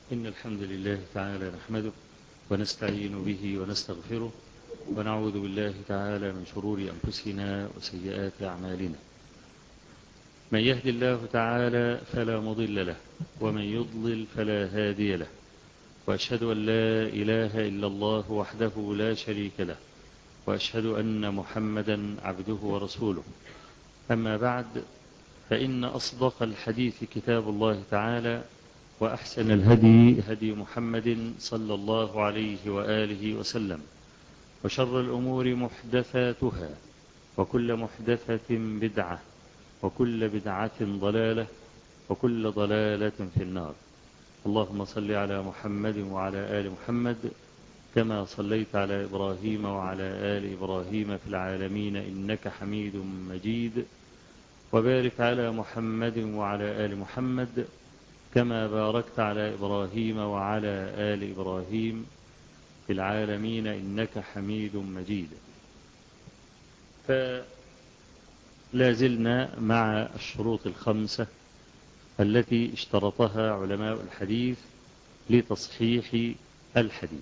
إن الحمد لله تعالى نحمده ونستعين به ونستغفره ونعوذ بالله تعالى من شرور أنفسنا وسيئات أعمالنا. من يهد الله تعالى فلا مضل له ومن يضلل فلا هادي له، وأشهد أن لا إله إلا الله وحده لا شريك له، وأشهد أن محمدا عبده ورسوله. أما بعد، فإن أصدق الحديث كتاب الله تعالى، وأحسن الهدي هدي محمد صلى الله عليه وآله وسلم، وشر الأمور محدثاتها، وكل محدثة بدعة، وكل بدعة ضلالة، وكل ضلالة في النار. اللهم صل على محمد وعلى آل محمد كما صليت على إبراهيم وعلى آل إبراهيم في العالمين إنك حميد مجيد، وبارك على محمد وعلى آل محمد كما باركت على إبراهيم وعلى آل إبراهيم في العالمين إنك حميد مجيد. فلا زلنا مع الشروط الخمسة التي اشترطها علماء الحديث لتصحيح الحديث،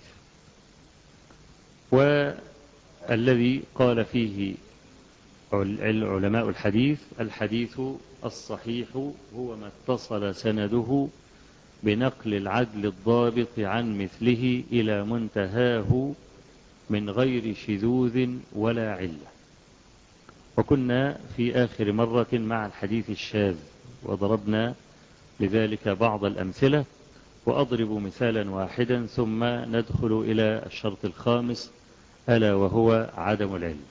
والذي قال فيه علماء الحديث: الحديث الصحيح هو ما اتصل سنده بنقل العدل الضابط عن مثله إلى منتهاه من غير شذوذ ولا علة. وكنا في آخر مرة مع الحديث الشاذ، وضربنا لذلك بعض الأمثلة، وأضرب مثالا واحدا ثم ندخل إلى الشرط الخامس ألا وهو عدم العلة.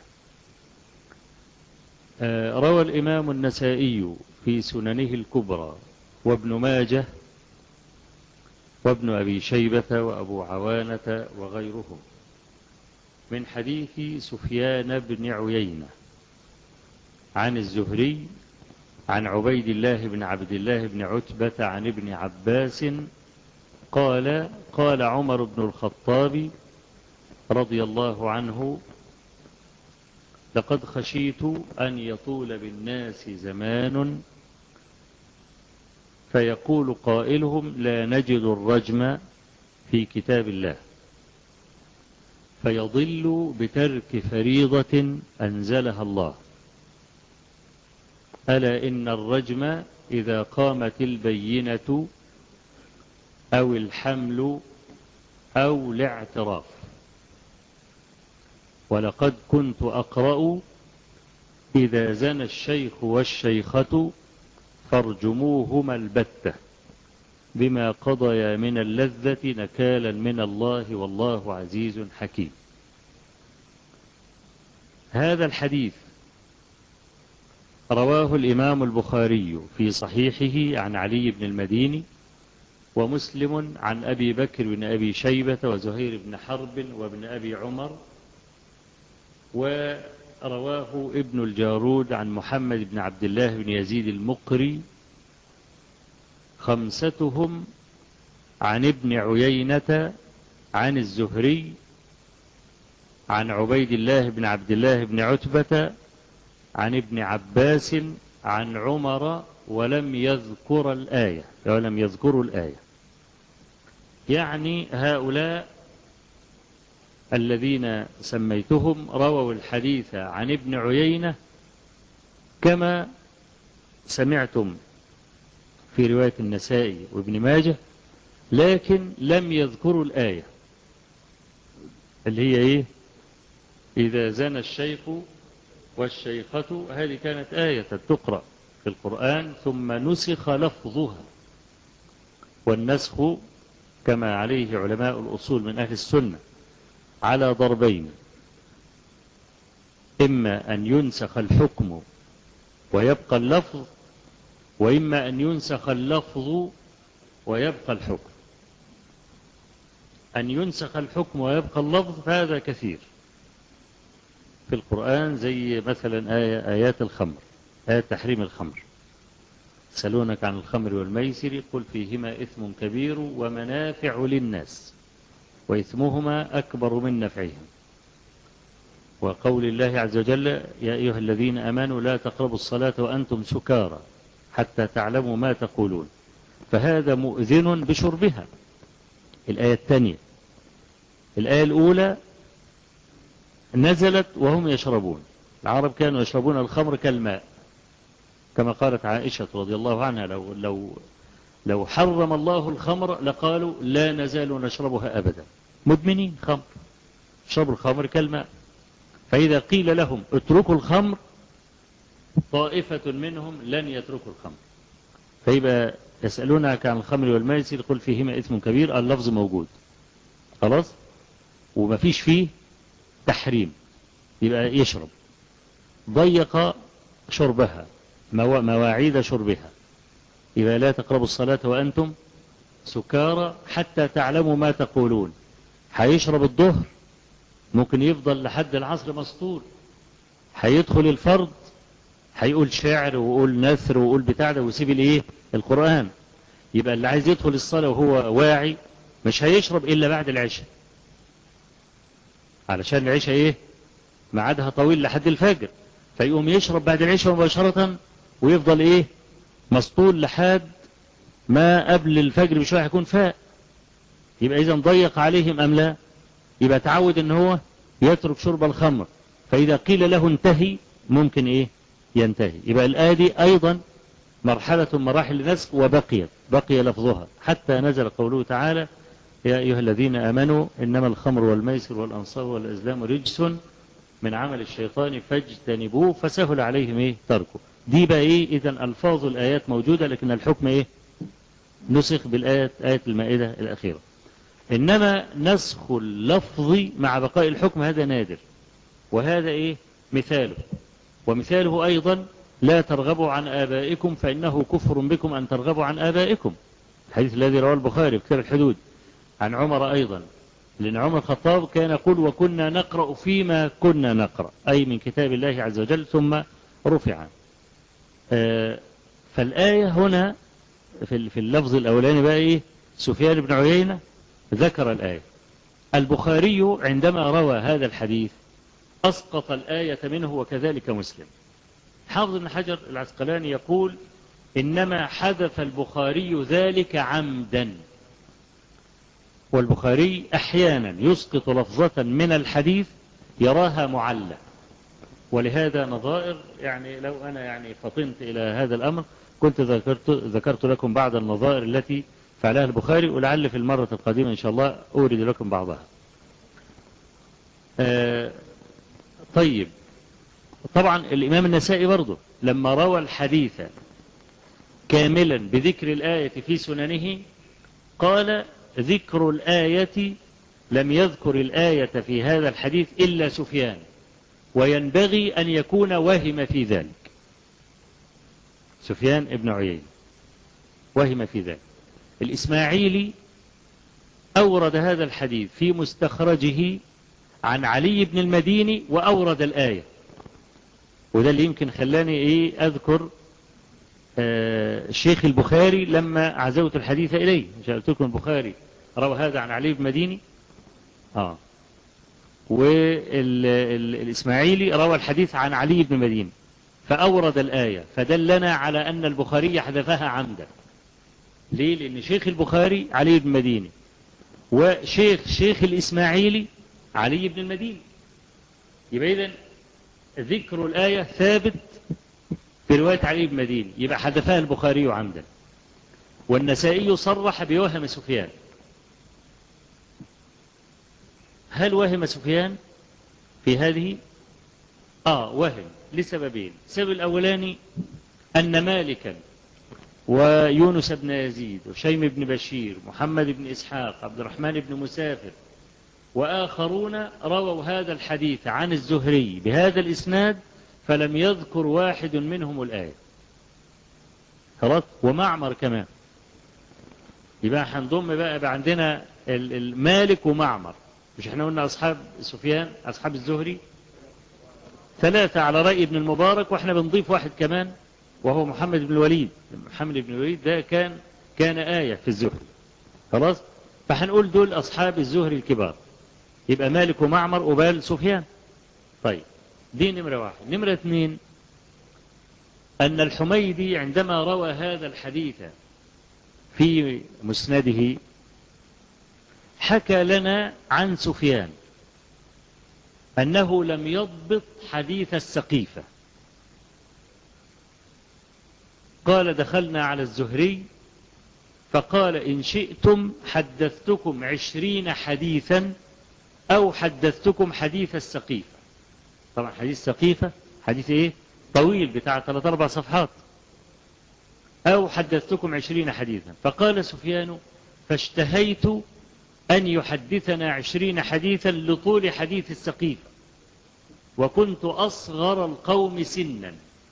روى الإمام النسائي في سننه الكبرى وابن ماجه وابن أبي شيبة وأبو عوانة وغيرهم من حديث سفيان بن عيينة عن الزهري عن عبيد الله بن عبد الله بن عتبة عن ابن عباس قال: قال عمر بن الخطاب رضي الله عنه: لقد خشيت أن يطول بالناس زمان فيقول قائلهم لا نجد الرجم في كتاب الله، فيضل بترك فريضة أنزلها الله. ألا إن الرجم إذا قامت البينة أو الحمل أو الاعتراف. ولقد كنت أقرأ: إذا زنى الشيخ والشيخة فارجموهما البتة بما قضيا من اللذة نكالا من الله والله عزيز حكيم. هذا الحديث رواه الإمام البخاري في صحيحه عن علي بن المديني، ومسلم عن أبي بكر بن أبي شيبة وزهير بن حرب وابن أبي عمر، ورواه ابن الجارود عن محمد بن عبد الله بن يزيد المقري، خمستهم عن ابن عيينة عن الزهري عن عبيد الله بن عبد الله بن عتبة عن ابن عباس عن عمر ولم يذكروا الآية. يعني هؤلاء الذين سميتهم رووا الحديث عن ابن عيينة كما سمعتم في رواية النسائي وابن ماجه، لكن لم يذكروا الآية اللي هي إيه؟ إذا زنى الشيخ والشيخة. هذه كانت آية تقرأ في القرآن ثم نسخ لفظها، والنسخ كما عليه علماء الأصول من أهل السنة على ضربين: إما أن ينسخ الحكم ويبقى اللفظ، وإما أن ينسخ اللفظ ويبقى الحكم. أن ينسخ الحكم ويبقى اللفظ فهذا كثير في القرآن، زي مثلا آيات الخمر، آيات تحريم الخمر: يسألونك عن الخمر والميسر قل فيهما إثم كبير ومنافع للناس وإثمهما أكبر من نفعهم. وقول الله عز وجل: يا أيها الذين آمنوا لا تقربوا الصلاة وأنتم سكارى حتى تعلموا ما تقولون. فهذا مؤذن بشربها، الآية الثانية. الآية الأولى نزلت وهم يشربون، العرب كانوا يشربون الخمر كالماء، كما قالت عائشة رضي الله عنها لو حرم الله الخمر لقالوا لا نزال نشربها أبدا، مدمنين خمر، شرب الخمر كالماء. فإذا قيل لهم اتركوا الخمر طائفة منهم لن يتركوا الخمر. فيبقى يسألونك عن الخمر والميسر قل فيهما إثم كبير، اللفظ موجود خلاص وما فيش فيه تحريم، يبقى يشرب. ضيق شربها، مواعيد شربها، يبقى لا تقربوا الصلاة وأنتم سكارى حتى تعلموا ما تقولون. هيشرب الظهر ممكن يفضل لحد العصر مسطول، هيدخل الفرض هيقول شعر ويقول نثر ويقول بتاع ده ويسيب الايه القرآن. يبقى اللي عايز يدخل الصلاة وهو واعي مش هيشرب إلا بعد العشاء، علشان العشاء ايه ميعادها طويل لحد الفجر، فيقوم يشرب بعد العشاء مباشرة ويفضل ايه مسطول لحد ما قبل الفجر بشوية هيكون فاق. يبقى إذا ضيق عليهم أم لا؟ يبقى تعود ان هو يترك شرب الخمر، فإذا قيل له انتهي ممكن ايه ينتهي. يبقى الآية دي أيضا مرحلة مراحل النسخ بقي لفظها حتى نزل قوله تعالى يا أيها الذين آمنوا إنما الخمر والميسر والأنصاب والأزلام رجس من عمل الشيطان فاجتنبوه فسهل عليهم ايه تركه. دي بقى ايه إذا ألفاظ الآيات موجودة لكن الحكم ايه نسخ بالآية آية المائدة الأخيرة. إنما نسخ اللفظ مع بقاء الحكم هذا نادر، وهذا إيه مثاله. ومثاله أيضا لا ترغبوا عن آبائكم فإنه كفر بكم أن ترغبوا عن آبائكم، الحديث الذي رواه البخاري في كتاب الحدود عن عمر أيضا، لأن عمر الخطاب كان يقول وكنا نقرأ فيما كنا نقرأ، أي من كتاب الله عز وجل ثم رفع. فالآية هنا في اللفظ الأولاني بقى إيه سفيان بن عيينة ذكر الآية. البخاري عندما روى هذا الحديث أسقط الآية منه وكذلك مسلم. حافظ بن حجر العسقلاني يقول إنما حذف البخاري ذلك عمدا، والبخاري أحيانا يسقط لفظة من الحديث يراها معلة، ولهذا نظائر يعني لو أنا يعني فطنت إلى هذا الأمر كنت ذكرت لكم بعض النظائر التي فعلها البخاري، ولعل في المرة القادمة إن شاء الله أورد لكم بعضها. طيب طبعا الإمام النسائي برضه لما روى الحديث كاملا بذكر الآية في سننه قال ذكر الآية لم يذكر الآية في هذا الحديث إلا سفيان، وينبغي أن يكون وهم في ذلك. سفيان ابن عيينة وهم في ذلك. الإسماعيلي أورد هذا الحديث في مستخرجه عن علي بن المديني وأورد الآية، وده اللي يمكن خلاني إيه أذكر الشيخ البخاري لما عزوت الحديث إليه. قلت لكم البخاري روى هذا عن علي بن المديني والإسماعيلي روى الحديث عن علي بن المديني فأورد الآية، فدلنا على أن البخاري حذفها عمدا. ليه؟ لأن شيخ البخاري علي بن المديني وشيخ الإسماعيلي علي بن المديني، يبقى إذن ذكر الآية ثابت في رواية علي بن المديني، يبقى حذفها البخاري عمدا. والنسائي صرح بوهم سفيان. هل وهم سفيان في هذه؟ وهم لسببين. السبب الأولاني أن مالكا ويونس بن يزيد وشيم بن بشير محمد بن إسحاق عبد الرحمن بن مسافر وآخرون رووا هذا الحديث عن الزهري بهذا الإسناد فلم يذكر واحد منهم الآية. خلاص. ومعمر كمان، يبقى هنضم بقى عندنا المالك ومعمر. مش احنا قلنا أصحاب سفيان أصحاب الزهري 3 على رأي ابن المبارك، واحنا بنضيف واحد كمان وهو محمد بن الوليد. محمد بن الوليد ده كان آية في الزهري. خلاص. فهنقول دول أصحاب الزهري الكبار، يبقى مالك ومعمر وبال سفيان. طيب دي نمرة 1. نمرة 2 أن الحميدي عندما روى هذا الحديث في مسنده حكى لنا عن سفيان أنه لم يضبط حديث السقيفة. قال دخلنا على الزهري فقال إن شئتم حدثتكم 20 حديثا أو حدثتكم حديث السقيفة. طبعا حديث السقيفة حديث إيه؟ طويل بتاع 3-4 صفحات. أو حدثتكم 20 حديثا. فقال سفيان فاشتهيت أن يحدثنا 20 حديثا لطول حديث السقيفة، وكنت أصغر القوم سنا،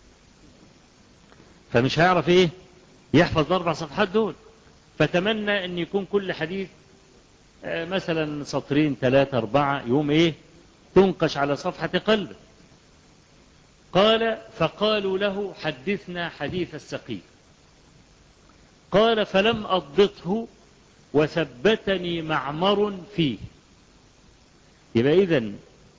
فمش هيعرف إيه يحفظ 4 صفحات دول. فتمنى أن يكون كل حديث مثلا 2 3 4 يوم إيه تنقش على صفحة قلبه. قال فقالوا له حدثنا حديث السقيفة. قال فلم أضبطه وثبتني معمر فيه. يبقى إذن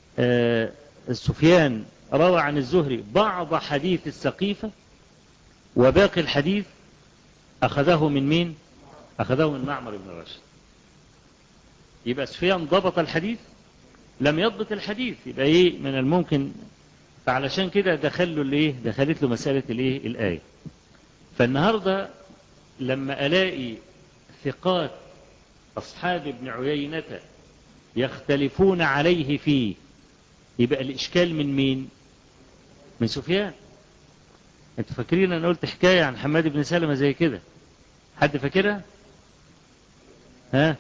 سفيان روى عن الزهري بعض حديث السقيفة، وباقي الحديث أخذه من مين؟ أخذه من معمر بن راشد. يبقى سفيان ضبط الحديث لم يضبط الحديث. يبقى إيه من الممكن، فعلشان كده دخلت له مسألة الآية. فالنهاردة لما ألاقي ثقات أصحاب ابن عيينة يختلفون عليه فيه، يبقى الإشكال من مين؟ من سفيان. انتوا فاكرين أنا قلت حكاية عن حماد بن سلمة زي كده؟ حد فاكرها؟ ها؟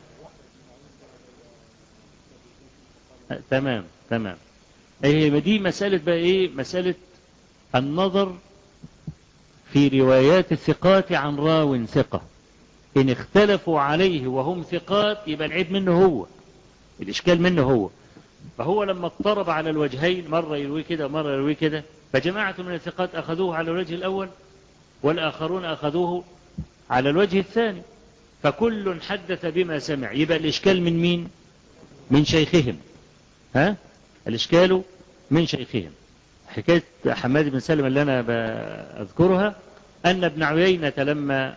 تمام. ايه دي مسألة بقى ايه؟ مسألة النظر في روايات الثقات عن راو ثقة. إن اختلفوا عليه وهم ثقات يبقى العيب منه هو، الإشكال منه هو. فهو لما اضطرب على الوجهين، مرة يروي كده ومرة يروي كده، فجماعة من الثقات أخذوه على الوجه الأول والآخرون أخذوه على الوجه الثاني، فكل حدث بما سمع. يبقى الإشكال من مين؟ من شيخهم. ها؟ الإشكال من شيخهم. حكاية حماد بن سلمة اللي أنا بأذكرها أن ابن عيينة لما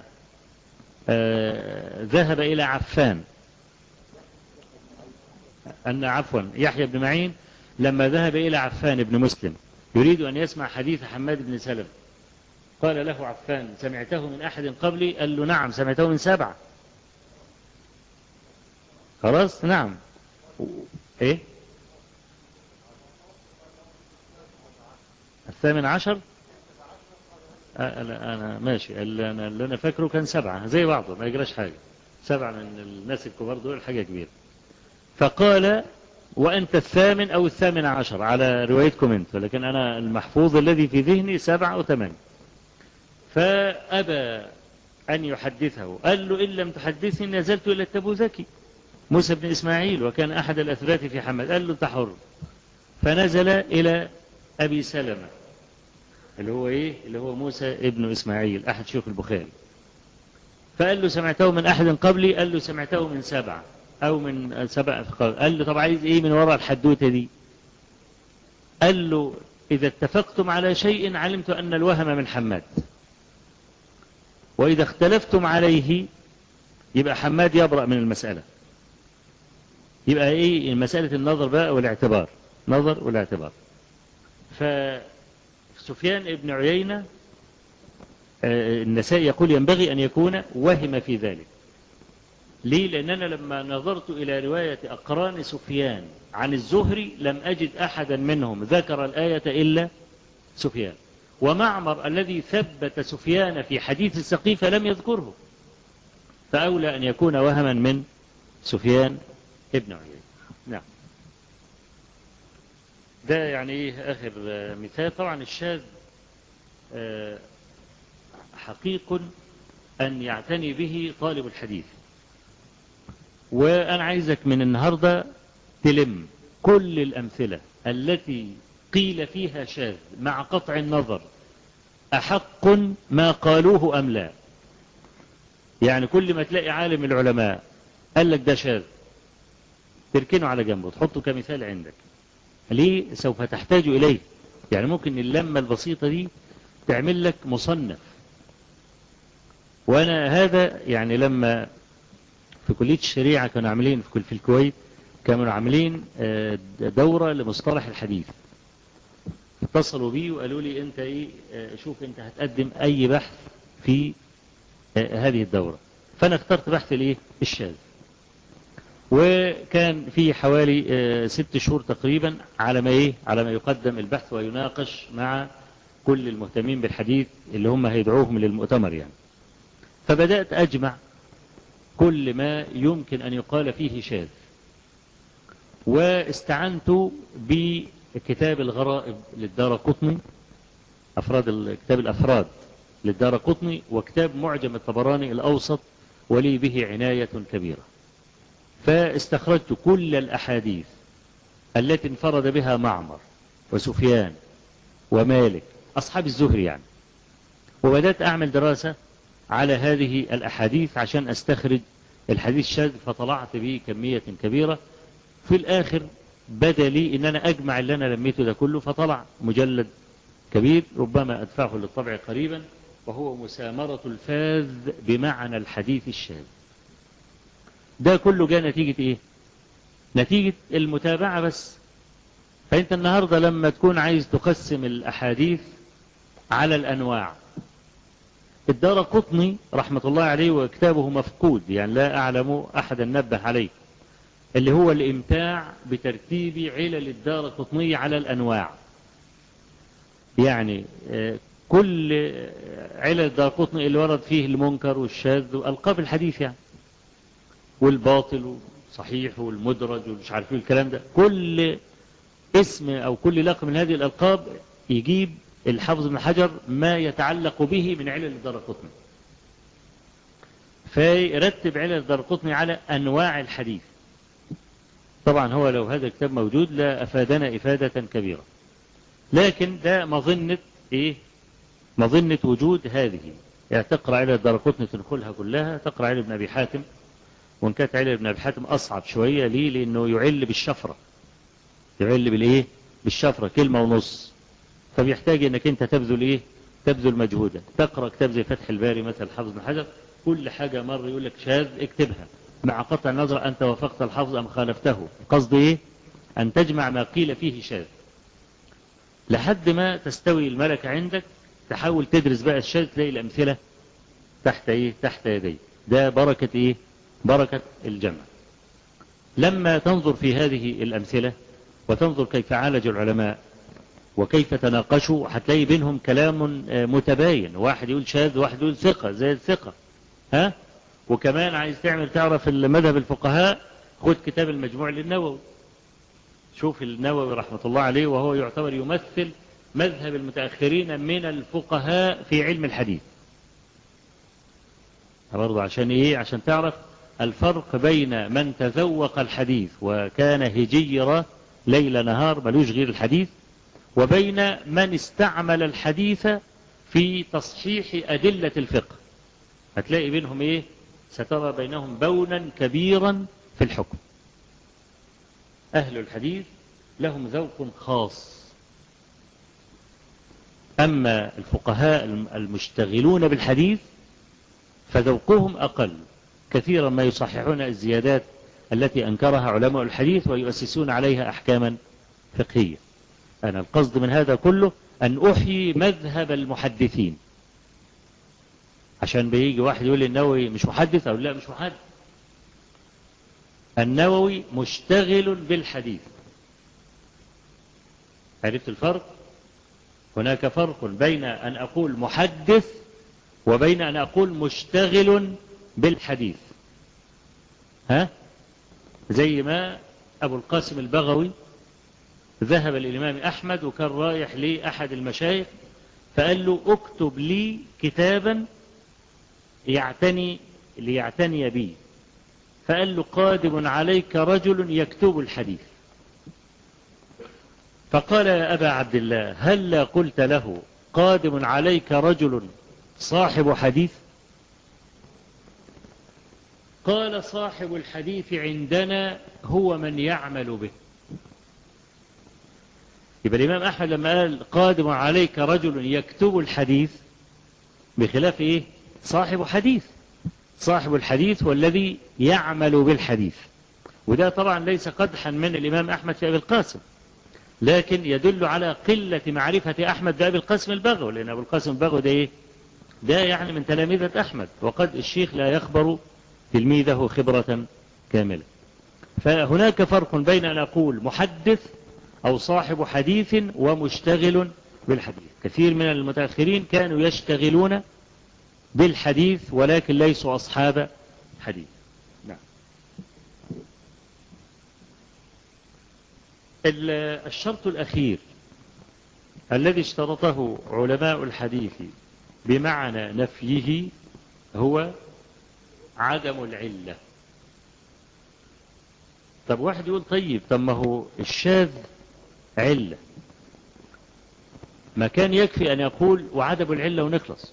ذهب إلى عفان، يحيى بن معين لما ذهب إلى عفان بن مسلم يريد أن يسمع حديث حماد بن سلمة، قال له عفان سمعته من أحد قبلي؟ قال له نعم سمعته من 7. خلاص نعم. إيه 18؟ أنا ماشي، اللي أنا فاكره كان 7 زي بعضه ما يجراش حاجة. 7 من الناس الكبار دول حاجة كبيرة. فقال وأنت 8 أو 18 على روايتكم أنت، ولكن أنا المحفوظ الذي في ذهني 7 أو 8. فأبى أن يحدثه، قال له إن لم تحدثني نزلت إلى التبوذكي موسى بن إسماعيل وكان أحد الأثبات في حمد. قال له أنت حر. فنزل إلى أبي سلمة اللي هو موسى ابن إسماعيل أحد شيوخ البخاري، فقال له سمعته من أحد قبلي؟ قال له سمعته من 7 أو من 7. قال له طب عايز إيه من وراء الحدوتة دي؟ قال له إذا اتفقتم على شيء علمت أن الوهم من حماد، وإذا اختلفتم عليه يبقى حماد يبرأ من المسألة. يبقى إيه مسألة النظر بقى والاعتبار، نظر والاعتبار. فسفيان ابن عيينة النسائي يقول ينبغي أن يكون وهم في ذلك. ليه؟ لأننا لما نظرت إلى رواية أقران سفيان عن الزهري لم أجد أحدا منهم ذكر الآية إلا سفيان، ومعمر الذي ثبت سفيان في حديث السقيفة لم يذكره، فأولى أن يكون وهما من سفيان ابن عيينة. نعم. ده يعني آخر مثال. طبعا الشاذ حقيق أن يعتني به طالب الحديث، وأنا عايزك من النهاردة تلم كل الأمثلة التي قيل فيها شاذ مع قطع النظر أحق ما قالوه أم لا. يعني كل ما تلاقي عالم العلماء قال لك ده شاذ تركنه على جنبه تحطه كمثال عندك. ليه؟ سوف تحتاج إليه. يعني ممكن اللمة البسيطة دي تعمل لك مصنف. وأنا هذا يعني لما في كلية الشريعة كانوا عاملين في الكويت، كانوا عاملين دورة لمصطلح الحديث. اتصلوا بي وقالوا لي انت ايه، شوف انت هتقدم اي بحث في هذه الدورة. فانا اخترت بحث الايه الشاذ، وكان في حوالي 6 شهور تقريبا على ما يقدم البحث ويناقش مع كل المهتمين بالحديث اللي هم هيدعوهم للمؤتمر يعني. فبدأت أجمع كل ما يمكن أن يقال فيه شاذ، واستعنت بكتاب الغرائب للدارقطني، كتاب الأفراد للدارقطني، وكتاب معجم الطبراني الأوسط، ولي به عناية كبيرة. فاستخرجت كل الأحاديث التي انفرد بها معمر وسفيان ومالك أصحاب الزهري يعني، وبدأت أعمل دراسة على هذه الأحاديث عشان أستخرج الحديث الشاذ، فطلعت به كمية كبيرة. في الآخر بدا لي إن أنا أجمع اللي أنا لميته ده كله، فطلع مجلد كبير ربما أدفعه للطبع قريبا، وهو مسامرة الفاذ بمعنى الحديث الشاذ. ده كله جاء نتيجة إيه؟ نتيجة المتابعة بس. فأنت النهاردة لما تكون عايز تقسم الأحاديث على الأنواع، الدارقطني رحمة الله عليه وكتابه مفقود، يعني لا أعلم أحدا نبه عليه، اللي هو الإمتاع بترتيب علل الدارقطني على الأنواع. يعني كل علل الدارقطني اللي ورد فيه المنكر والشاذ وألقاب الحديث يعني، والباطل والصحيح والمدرج ومش عارف ايه الكلام ده، كل اسم أو كل لقب من هذه الألقاب يجيب الحافظ ابن حجر ما يتعلق به من علل الدارقطني، فيرتب علل الدارقطني على أنواع الحديث. طبعا هو لو هذا الكتاب موجود لا أفادنا إفادة كبيرة، لكن ده مظنة إيه؟ مظنة وجود هذه. يعني تقرأ علل الدارقطني تنقلها كلها، تقرأ علل ابن أبي حاتم، وإن كانت علل ابن أبي حاتم أصعب شوية. ليه؟ لأنه يعل بالشفرة، يعل بالإيه؟ بالشفرة كلمة ونص، فبيحتاج انك انت تبذل ايه؟ تبذل مجهودا. تقرأ كتاب زي فتح الباري مثل حافظ بن حجر، كل حاجة مرة يقول لك شاذ اكتبها مع قطع النظر انت وافقت الحافظ ام خالفته. قصد ايه؟ ان تجمع ما قيل فيه شاذ لحد ما تستوي الملكة عندك، تحاول تدرس بقى الشاذ، تلاقي الامثلة تحت ايه؟ تحت يدي. ده بركة ايه؟ بركة الجمع. لما تنظر في هذه الامثلة وتنظر كيف عالج العلماء وكيف تناقشوا، هتلاقي بينهم كلام متباين، واحد يقول شاذ واحد يقول ثقة زي الثقة. ها؟ وكمان عايز تعرف المذهب الفقهاء، خد كتاب المجموع للنووي، شوف النووي رحمة الله عليه، وهو يعتبر يمثل مذهب المتأخرين من الفقهاء في علم الحديث. برضه عشان ايه؟ عشان تعرف الفرق بين من تذوق الحديث وكان هجير ليل نهار ملوش غير الحديث، وبين من استعمل الحديث في تصحيح أدلة الفقه. هتلاقي بينهم ايه؟ سترى بينهم بونا كبيرا في الحكم. أهل الحديث لهم ذوق خاص، أما الفقهاء المشتغلون بالحديث فذوقهم أقل كثيرا، ما يصححون الزيادات التي أنكرها علماء الحديث ويؤسسون عليها أحكاما فقهية. أنا القصد من هذا كله أن أحيي مذهب المحدثين، عشان بيجي واحد يقول لي النووي مش محدث، أو لا مش محدث. النووي مشتغل بالحديث. عرفت الفرق؟ هناك فرق بين أن أقول محدث وبين أن أقول مشتغل بالحديث. ها؟ زي ما أبو القاسم البغوي ذهب الإمام أحمد وكان رايح لأحد المشايخ فقال له اكتب لي كتابا ليعتني بي، فقال له قادم عليك رجل يكتب الحديث. فقال يا أبا عبد الله هل قلت له قادم عليك رجل صاحب حديث؟ قال صاحب الحديث عندنا هو من يعمل به. يبقى الإمام أحمد لما قال قادم عليك رجل يكتب الحديث، بخلاف إيه؟ صاحب حديث. صاحب الحديث والذي يعمل بالحديث. وده طبعا ليس قدحا من الإمام أحمد في أبي القاسم، لكن يدل على قلة معرفة أحمد بأبي القاسم البغوي، لأن أبو القاسم البغوي ده إيه؟ ده يعني من تلامذة أحمد، وقد الشيخ لا يخبر تلميذه خبرة كاملة. فهناك فرق بين أن أقول محدث أو صاحب حديث ومشتغل بالحديث. كثير من المتأخرين كانوا يشتغلون بالحديث ولكن ليسوا أصحاب حديث. نعم. الشرط الأخير الذي اشترطه علماء الحديث بمعنى نفيه هو عدم العلة. طب واحد يقول طيب، طب ما هو الشاذ علة، ما كان يكفي أن يقول وعدم العلة ونخلص،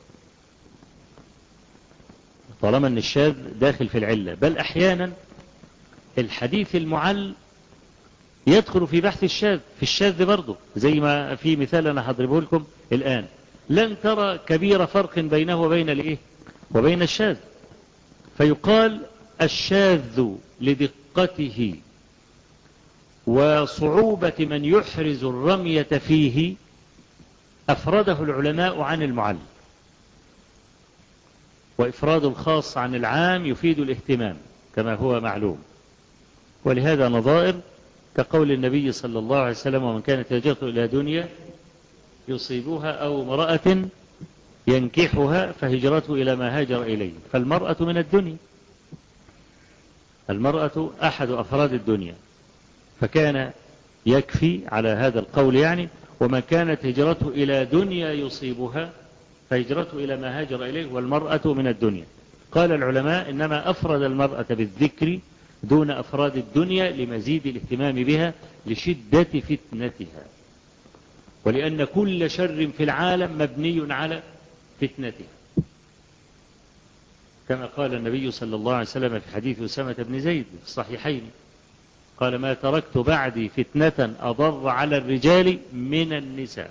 طالما أن الشاذ داخل في العلة. بل أحيانا الحديث المعل يدخل في بحث الشاذ، في الشاذ برضه، زي ما في مثال أنا هضربه لكم الآن. لن ترى كبير فرق بينه وبين الإيه؟ وبين الشاذ. فيقال الشاذ لدقته وصعوبة من يحرز الرمية فيه أفرده العلماء عن المعل. وإفراد الخاص عن العام يفيد الاهتمام كما هو معلوم. ولهذا نظائر كقول النبي صلى الله عليه وسلم: ومن كانت هجرته إلى دنيا يصيبها أو امرأة ينكحها فهجرته إلى ما هاجر إليه. فالمرأة من الدنيا، المرأة أحد أفراد الدنيا، فكان يكفي على هذا القول يعني: ومن كانت هجرته إلى دنيا يصيبها فهجرته إلى ما هاجر إليه، والمرأة من الدنيا. قال العلماء: إنما أفرد المرأة بالذكر دون أفراد الدنيا لمزيد الاهتمام بها لشدة فتنتها، ولأن كل شر في العالم مبني على فتنتها، كما قال النبي صلى الله عليه وسلم في حديث أسامة بن زيد في الصحيحين: قال: ما تركت بعدي فتنة أضر على الرجال من النساء.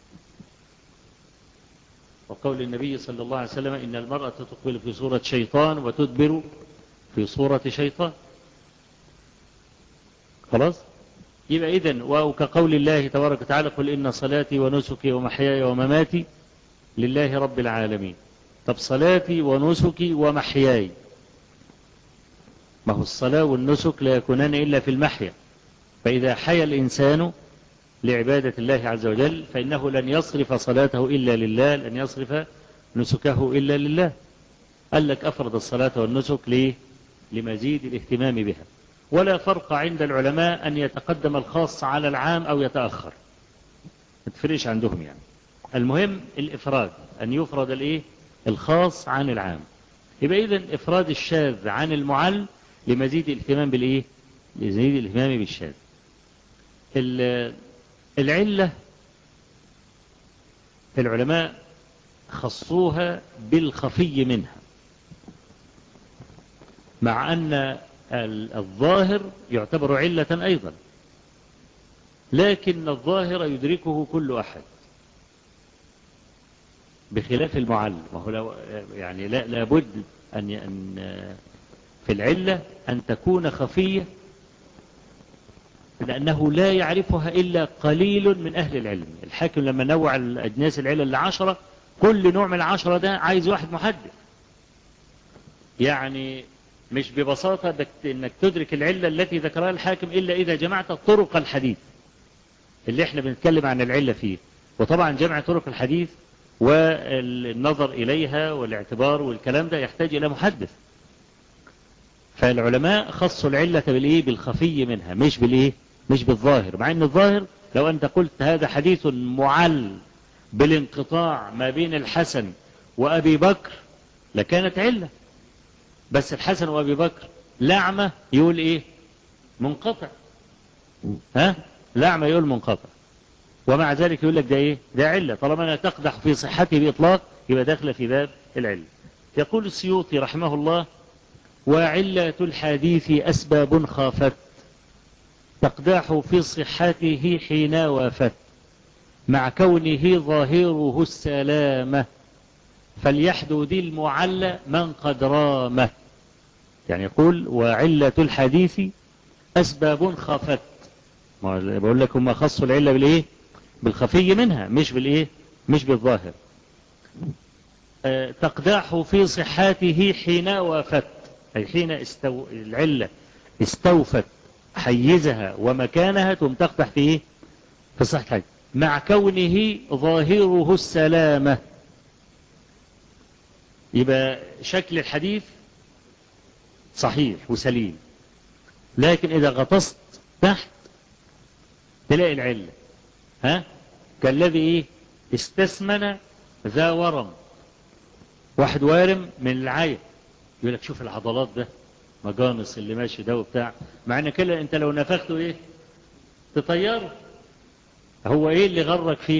وقول النبي صلى الله عليه وسلم: إن المرأة تقبل في صورة شيطان وتدبر في صورة شيطان. خلاص؟ يبقى إذن، وكقول الله تبارك وتعالى: قل إن صلاتي ونسكي ومحياي ومماتي لله رب العالمين. طب صلاتي ونسكي ومحياي، ما هو الصلاة والنسك لا يكونان إلا في المحيا. فإذا حيا الإنسان لعبادة الله عز وجل فإنه لن يصرف صلاته إلا لله، لن يصرف نسكه إلا لله. قال لك أفرد الصلاة والنسك ليه؟ لمزيد الاهتمام بها. ولا فرق عند العلماء أن يتقدم الخاص على العام أو يتأخر، ما تفرقش عندهم يعني. المهم الإفراد، أن يفرد الإيه؟ الخاص عن العام. يبقى إذن إفراد الشاذ عن المعل لمزيد الاهتمام بالإيه؟ لمزيد الاهتمام بالشاذ. العلة العلماء خصوها بالخفي منها، مع أن الظاهر يعتبر علة أيضا، لكن الظاهر يدركه كل أحد بخلاف المعل. وهو يعني لابد أن في العلة أن تكون خفية، لأنه لا يعرفها إلا قليل من أهل العلم. الحاكم لما نوع الأجناس العلل ل10، كل نوع من 10 ده عايز واحد محدث. يعني مش ببساطة أنك تدرك العلة التي ذكرها الحاكم إلا إذا جمعت طرق الحديث اللي احنا بنتكلم عن العلة فيه. وطبعا جمع طرق الحديث والنظر إليها والاعتبار والكلام ده يحتاج إلى محدث. فالعلماء خصوا العلة بالإيه؟ بالخفي منها، مش بالظاهر. مع أن الظاهر لو أنت قلت هذا حديث معل بالانقطاع ما بين الحسن وأبي بكر لكانت علة، بس الحسن وأبي بكر لعمة يقول إيه؟ منقطع. لعمة يقول منقطع، ومع ذلك يقول لك ده إيه؟ ده علة. طالما أنا تقدح في صحته بإطلاق يبقى داخل في باب العلة. يقول السيوطي رحمه الله: وعلة الحديث أسباب خافت تقدح في صحته حين وافت، مع كونه ظاهره السلامة فليحدو ذي المعلى من قد رامه. يعني يقول وعلة الحديث أسباب خفت. بقول لك هم خصوا العلة بالإيه؟ بالخفي منها، مش بالإيه؟ مش بالظاهر. تقدح في صحاته حين وافت، أي حين العلة استوفت حيزها ومكانها ثم تقدح في إيه؟ في صحة، مع كونه ظاهره السلامة. يبقى شكل الحديث صحيح وسليم، لكن إذا غطست تحت تلاقي العلة، ها، كالذي إيه؟ استثمن ذا ورم، واحد وارم من العين، يقول لك شوف العضلات ده، مجانس اللي ماشي ده وبتاع، مع ان كده انت لو نفخته ايه تطيره. هو ايه اللي غرك فيه؟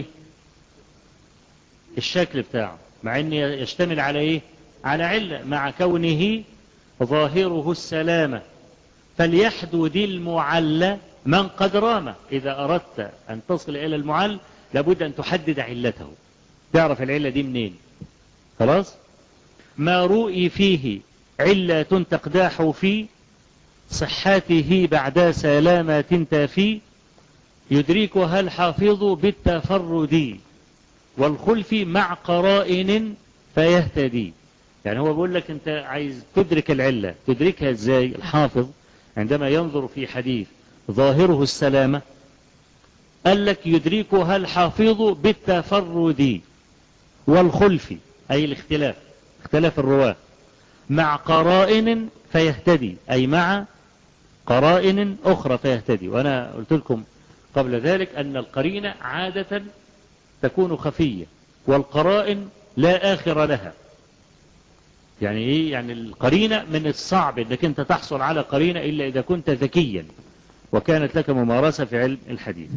الشكل بتاعه، مع ان يشتمل على ايه؟ على علة، مع كونه ظاهره السلامة. فليحدو ذي المعلى من قد رام. إذا أردت أن تصل إلى المعل لابد أن تحدد علته، تعرف العلة دي منين. خلاص. ما رؤي فيه علة تقداح في صحته بعد سلامة تنتفي، يدركها الحافظ بالتفرد والخلف مع قرائن فيهتدي. يعني هو بيقول لك انت عايز تدرك العلة، تدركها ازاي؟ الحافظ عندما ينظر في حديث ظاهره السلامة قال لك يدركها الحافظ بالتفرد والخلف، أي الاختلاف، اختلاف الرواة، مع قرائن فيهتدي، أي مع قرائن أخرى فيهتدي. وأنا قلت لكم قبل ذلك أن القرينة عادة تكون خفية، والقرائن لا آخر لها. يعني إيه؟ يعني القرينة من الصعب أنك أنت تحصل على قرينة إلا إذا كنت ذكيا وكانت لك ممارسة في علم الحديث.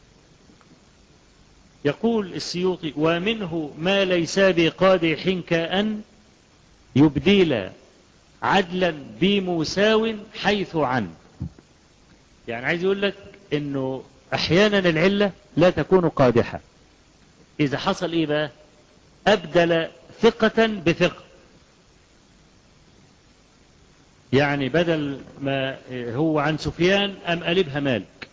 يقول السيوطي ومنه ما ليس بقادح كأن يبديل عدلا بمساو حيث عن. يعني عايز يقول لك انه احيانا العلة لا تكون قادحة. اذا حصل ايه بقى؟ ابدل ثقة بثقة. يعني بدل ما هو عن سفيان ام قلبها مالك،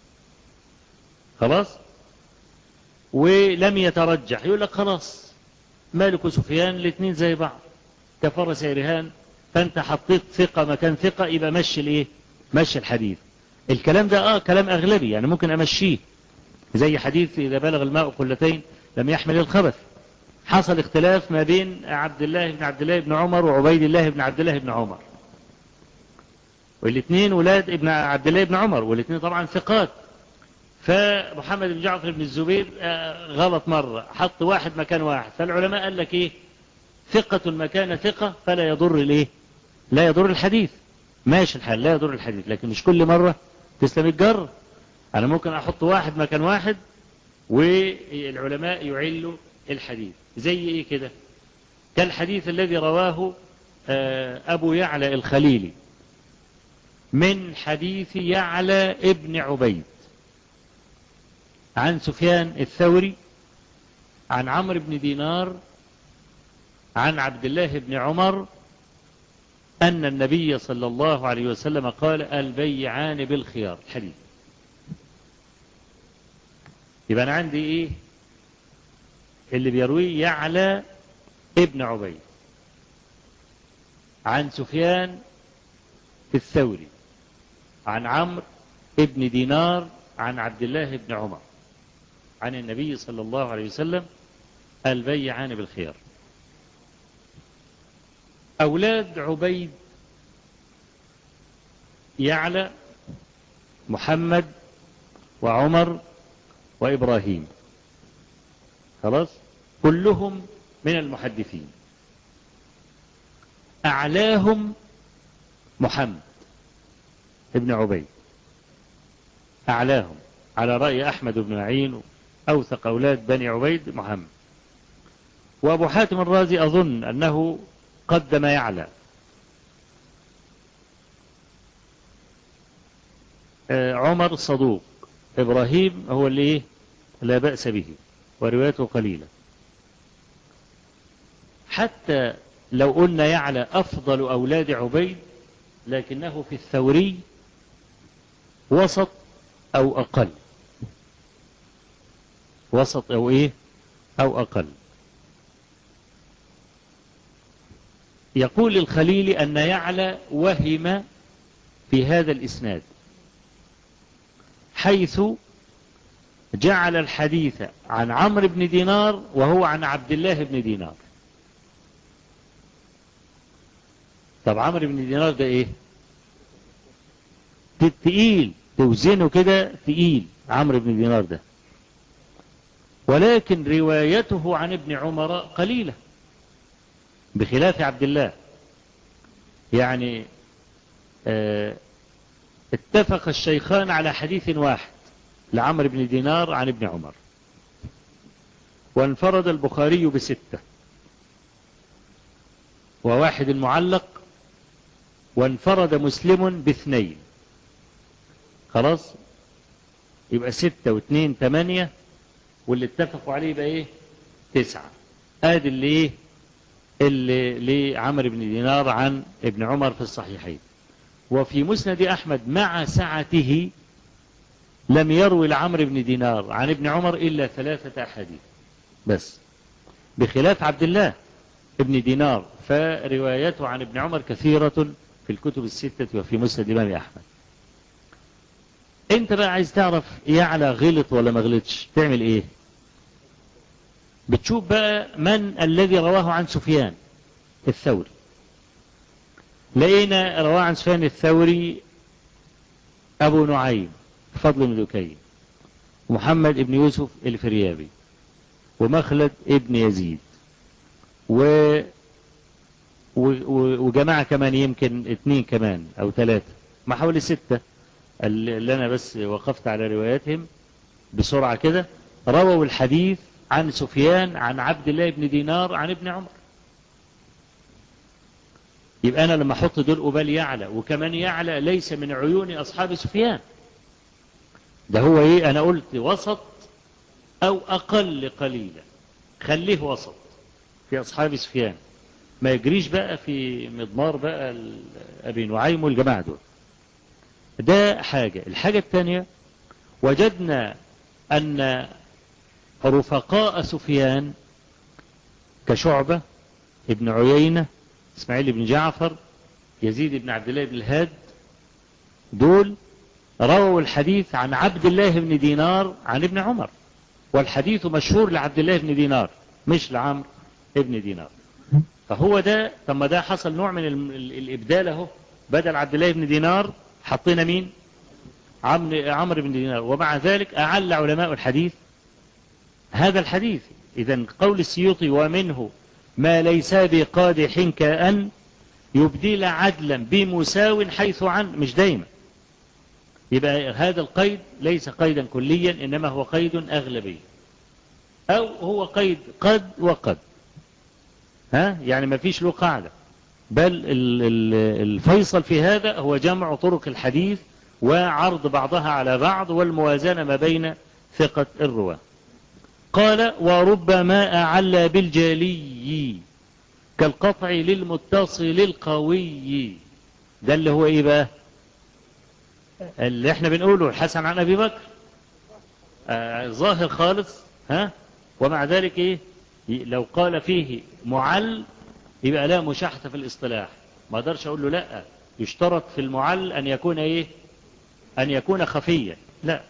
خلاص، ولم يترجح، يقول لك خلاص مالك وسفيان الاثنين زي بعض كفرس رهان، فانت حطيت ثقة مكان ثقة، يبقى مشي الايه؟ مشي الحديث. الكلام ده كلام اغلبي، يعني ممكن امشيه، زي حديث اذا بلغ الماء قلتين لم يحمل الخبث. حصل اختلاف ما بين عبد الله بن عمر وعبيد الله بن عبد الله بن عمر، والاثنين ولاد ابن عبد الله بن عمر، والاثنين طبعا ثقات. فمحمد بن جعفر بن الزبير غلط مرة، حط واحد مكان واحد، فالعلماء قال لك ايه؟ ثقة مكان ثقة فلا يضر الايه؟ لا يضر الحديث. ماشي الحال، لا يضر الحديث، لكن مش كل مرة تسلم الجر. انا ممكن احط واحد مكان واحد والعلماء يعلوا الحديث. زي ايه كده؟ كالحديث الذي رواه ابو يعلى الخليلي من حديث يعلى ابن عبيد عن سفيان الثوري عن عمرو بن دينار عن عبد الله بن عمر أن النبي صلى الله عليه وسلم قال البيعان بالخيار. الحديث يبقى أنا عندي إيه؟ اللي بيرويه يعلى ابن عبيد عن سفيان الثوري عن عمرو ابن دينار عن عبد الله بن عمر عن النبي صلى الله عليه وسلم البيعان بالخيار. أولاد عبيد يعلى محمد وعمر وإبراهيم، خلاص، كلهم من المحدثين. أعلاهم محمد ابن عبيد، أعلاهم على رأي أحمد بن معين، أوثق أولاد بني عبيد محمد. وأبو حاتم الرازي أظن أنه قدم يعلى. عمر صدوق، إبراهيم هو اللي لا بأس به وروايته قليلة. حتى لو قلنا يعلى أفضل أولاد عبيد، لكنه في الثوري وسط أو أقل، وسط أو إيه أو أقل. يقول الخليلي أن يعلى وهم في هذا الإسناد، حيث جعل الحديث عن عمرو بن دينار وهو عن عبد الله بن دينار. طب عمرو بن دينار ده ايه؟ تقيل، توزنه كده تقيل عمرو بن دينار ده، ولكن روايته عن ابن عمر قليلة بخلاف عبد الله. يعني اتفق الشيخان على حديث واحد لعمرو بن دينار عن ابن عمر، وانفرد البخاري بستة وواحد المعلق، وانفرد مسلم باثنين. خلاص، يبقى 6 و2 8، واللي اتفقوا عليه يبقى ايه 9. ادي اللي ايه اللي لعمرو بن دينار عن ابن عمر في الصحيحين. وفي مسند أحمد مع سعته لم يروي لعمرو بن دينار عن ابن عمر إلا 3 أحاديث بس، بخلاف عبد الله ابن دينار فروايته عن ابن عمر كثيرة في الكتب الستة وفي مسند الإمام أحمد. انت بقى عايز تعرف يعلى غلط ولا ما غلطش، تعمل ايه؟ بتشوف بقى من الذي رواه عن سفيان الثوري. لقينا رواه عن سفيان الثوري أبو نعيم فضل بن دكين، ومحمد بن يوسف الفريابي، ومخلد ابن يزيد، وجماعة كمان، يمكن 2 كمان أو 3، ما حوالي 6 اللي أنا بس وقفت على رواياتهم بسرعة كده، رووا الحديث عن سفيان عن عبد الله بن دينار عن ابن عمر. يبقى أنا لما أحط دول قبال يعلى، وكمان يعلى ليس من عيون أصحاب سفيان، ده هو إيه، أنا قلت وسط أو أقل قليلا، خليه وسط في أصحاب سفيان، ما يجريش بقى في مضمار بقى أبي نعيم والجماعة دول. ده حاجة. الحاجة الثانية، وجدنا أن رفقاء سفيان كشعبة ابن عيينة، إسماعيل بن جعفر، يزيد بن عبد الله بن الهاد، دول رووا الحديث عن عبد الله بن دينار عن ابن عمر، والحديث مشهور لعبد الله بن دينار مش لعمرو ابن دينار. فهو ده، طب ما ده حصل نوع من الإبدال اهو، بدل عبد الله بن دينار حطينا مين؟ عمرو بن دينار. ومع ذلك أعل علماء الحديث هذا الحديث. إذن قول السيوطي ومنه ما ليس بقادح كأن يبدل عدلا بمساو حيث عن، مش دايما. يبقى هذا القيد ليس قيدا كليا، إنما هو قيد أغلبي، أو هو قيد قد وقد، يعني ما فيش له قاعدة، بل الفيصل في هذا هو جمع طرق الحديث وعرض بعضها على بعض والموازنة ما بين ثقة الرواة. قال وربما أعلى بالجالي كالقطع للمتصل القوي. ده اللي هو ايه بقى اللي احنا بنقوله الحسن عن ابي بكر، ظاهر خالص، ومع ذلك ايه لو قال فيه معل يبقى لا مشاحة في الاصطلاح، ما اقدرش اقول له لا، يشترط في المعل ان يكون ايه، ان يكون خفيا، لا.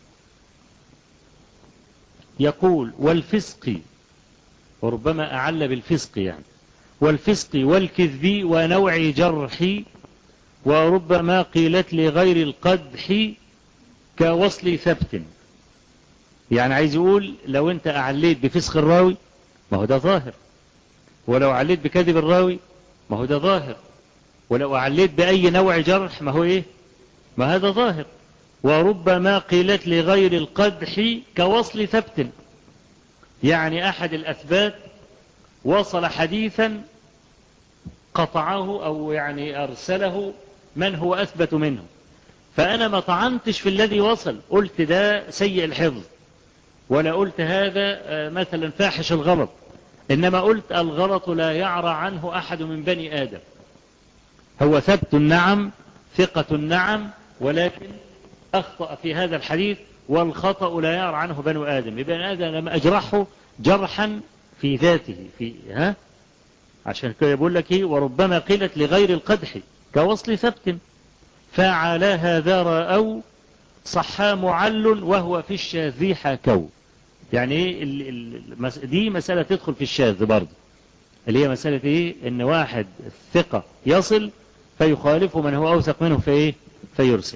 يقول والفسق، وربما أعل بالفسق يعني، والفسق والكذب ونوع جرح، وربما قيلت لغير القدح كوصل ثبت. يعني عايز يقول لو انت أعليت بفسق الراوي ما هو ده ظاهر، ولو أعليت بكذب الراوي ما هو ده ظاهر، ولو أعليت بأي نوع جرح ما هو ايه، ما هذا ظاهر. وربما قيلت لغير القدح كوصل ثبت، يعني أحد الأثبات وصل حديثا قطعه أو يعني أرسله من هو أثبت منه، فأنا ما طعنتش في الذي وصل، قلت ده سيء الحفظ، ولا قلت هذا مثلا فاحش الغلط، إنما قلت الغلط لا يعرى عنه أحد من بني آدم، هو ثبت النعم ثقة النعم، ولكن أخطأ في هذا الحديث، والخطأ لا يعرى عنه بنو آدم. يبقى آدم لما أجرحه جرحا في ذاته عشان كده يقول لك وربما قيلت لغير القدح كوصل ثبت، فعلى هذا رأوا صحا معل وهو في الشاذ حكوا. يعني دي مسألة تدخل في الشاذ برضه، اللي هي مسألة ان واحد الثقة يصل فيخالف من هو أوثق منه فيرسل.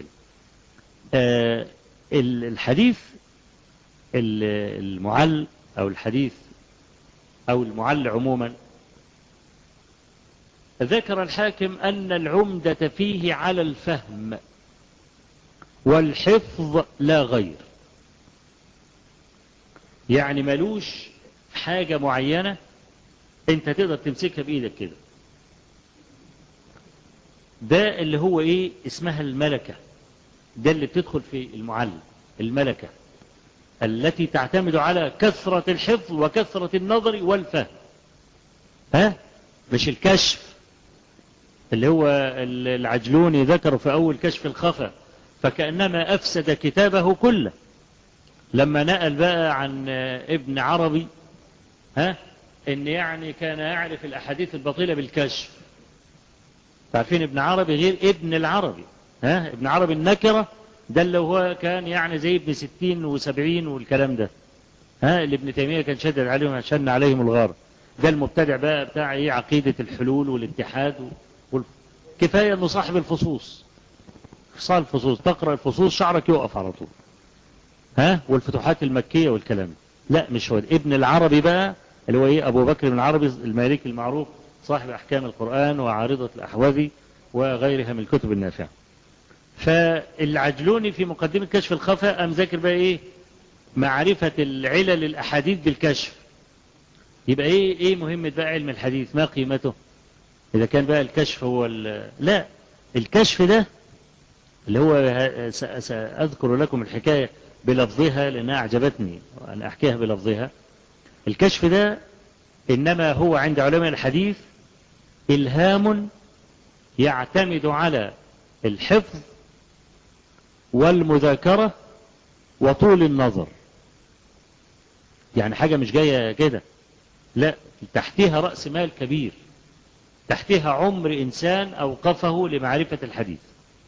الحديث المعل أو الحديث أو المعل عموما، ذكر الحاكم أن العمدة فيه على الفهم والحفظ لا غير. يعني ملوش حاجة معينة انت تقدر تمسكها بإيدك كده. ده اللي هو اسمها الملكة، ده اللي بتدخل في المعلم، الملكة التي تعتمد على كثرة الحفظ وكثرة النظر والفهم. مش الكشف اللي هو العجلوني ذكره في أول كشف الخفا، فكأنما أفسد كتابه كله لما نقل بقى عن ابن عربي ان يعني كان يعرف الأحاديث البطيلة بالكشف. تعرفين ابن عربي غير ابن العربي، ابن عربي النكرة ده اللي هو كان يعني زي ابن 60 و70 والكلام ده، اللي ابن تيمية كان شدد عليهم عشان عليهم الغار. ده المبتدع بقى بتاع عقيدة الحلول والاتحاد كفاية انه صاحب الفصوص، صاحب الفصوص، تقرأ الفصوص شعرك يقف على طول، والفتوحات المكية والكلام. لا مش هو ابن العربي بقى اللي هو ابو بكر بن العربي المالكي المعروف، صاحب احكام القرآن وعارضة الاحوذي وغيرها من الكتب النافعة. فالعجلوني في مقدمة كشف الخفا قام ذاكر بقى معرفة العلل الاحاديث بالكشف. يبقى ايه مهمة بقى علم الحديث؟ ما قيمته اذا كان بقى الكشف هو لا، الكشف ده اللي هو سأذكر لكم الحكاية بلفظها لأنها أعجبتني وأن أحكيها بلفظها. الكشف ده إنما هو عند علماء الحديث إلهام يعتمد على الحفظ والمذاكرة وطول النظر. يعني حاجة مش جاية كده، لا، تحتها رأس مال كبير، تحتها عمر إنسان أوقفه لمعرفة الحديث.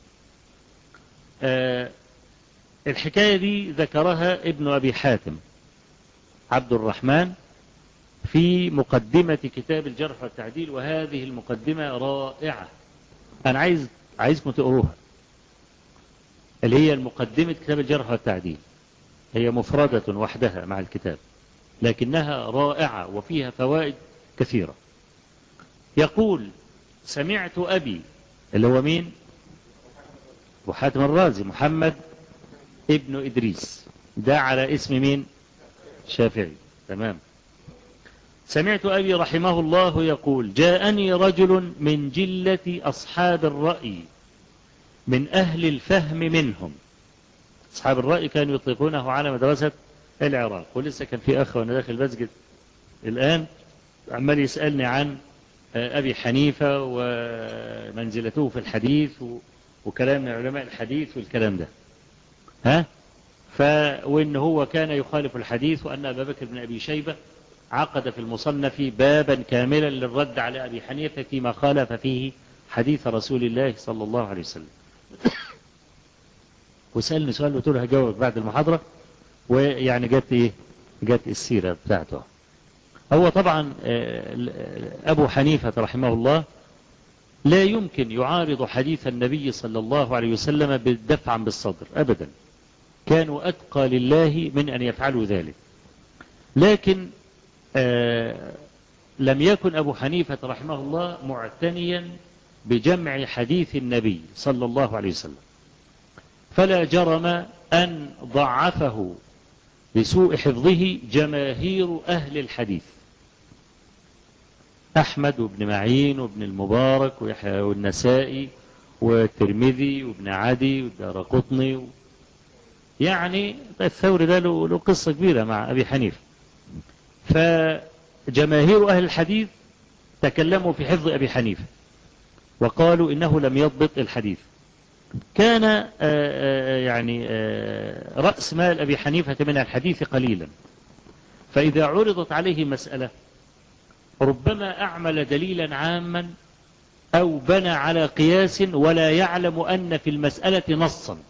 الحكاية دي ذكرها ابن أبي حاتم عبد الرحمن في مقدمة كتاب الجرح والتعديل، وهذه المقدمة رائعة. أنا عايزكم تقروها، اللي هي المقدمة كتاب الجرح والتعديل، هي مفردة وحدها مع الكتاب لكنها رائعة وفيها فوائد كثيرة. يقول: سمعت أبي، اللي هو مين؟ أبو حاتم الرازي محمد ابن إدريس، ده على اسم مين؟ شافعي، تمام. سمعت أبي رحمه الله يقول: جاءني رجل من جلة أصحاب الرأي من أهل الفهم منهم. أصحاب الرأي كانوا يطلقونه على مدرسة العراق. ولسه كان في أخ وأنا داخل المسجد الآن عمال يسألني عن أبي حنيفة ومنزلته في الحديث وكلام من علماء الحديث والكلام ده، وإن هو كان يخالف الحديث، وأن أبا بكر بن أبي شيبة عقد في المصنف بابا كاملا للرد على أبي حنيفة فيما خالف فيه حديث رسول الله صلى الله عليه وسلم. وسألني سؤال قلت له هجاوبك بعد المحاضرة، ويعني جت السيرة بتاعته. هو طبعا أبو حنيفة رحمه الله لا يمكن يعارض حديث النبي صلى الله عليه وسلم بالدفع بالصدر أبدا، كانوا أتقى لله من أن يفعلوا ذلك. لكن لم يكن أبو حنيفة رحمه الله معتنيا بجمع حديث النبي صلى الله عليه وسلم، فلا جرم أن ضعفه لسوء حفظه جماهير أهل الحديث، أحمد وابن معين وابن المبارك ويحيى والنسائي والترمذي وابن عدي والدارقطني. يعني الثوري ده له قصة كبيرة مع أبي حنيفة. جماهير أهل الحديث تكلموا في حفظ أبي حنيفة وقالوا إنه لم يضبط الحديث. كان رأس مال أبي حنيفة من الحديث قليلا، فإذا عرضت عليه مسألة ربما أعمل دليلا عاما أو بنى على قياس ولا يعلم أن في المسألة نصا،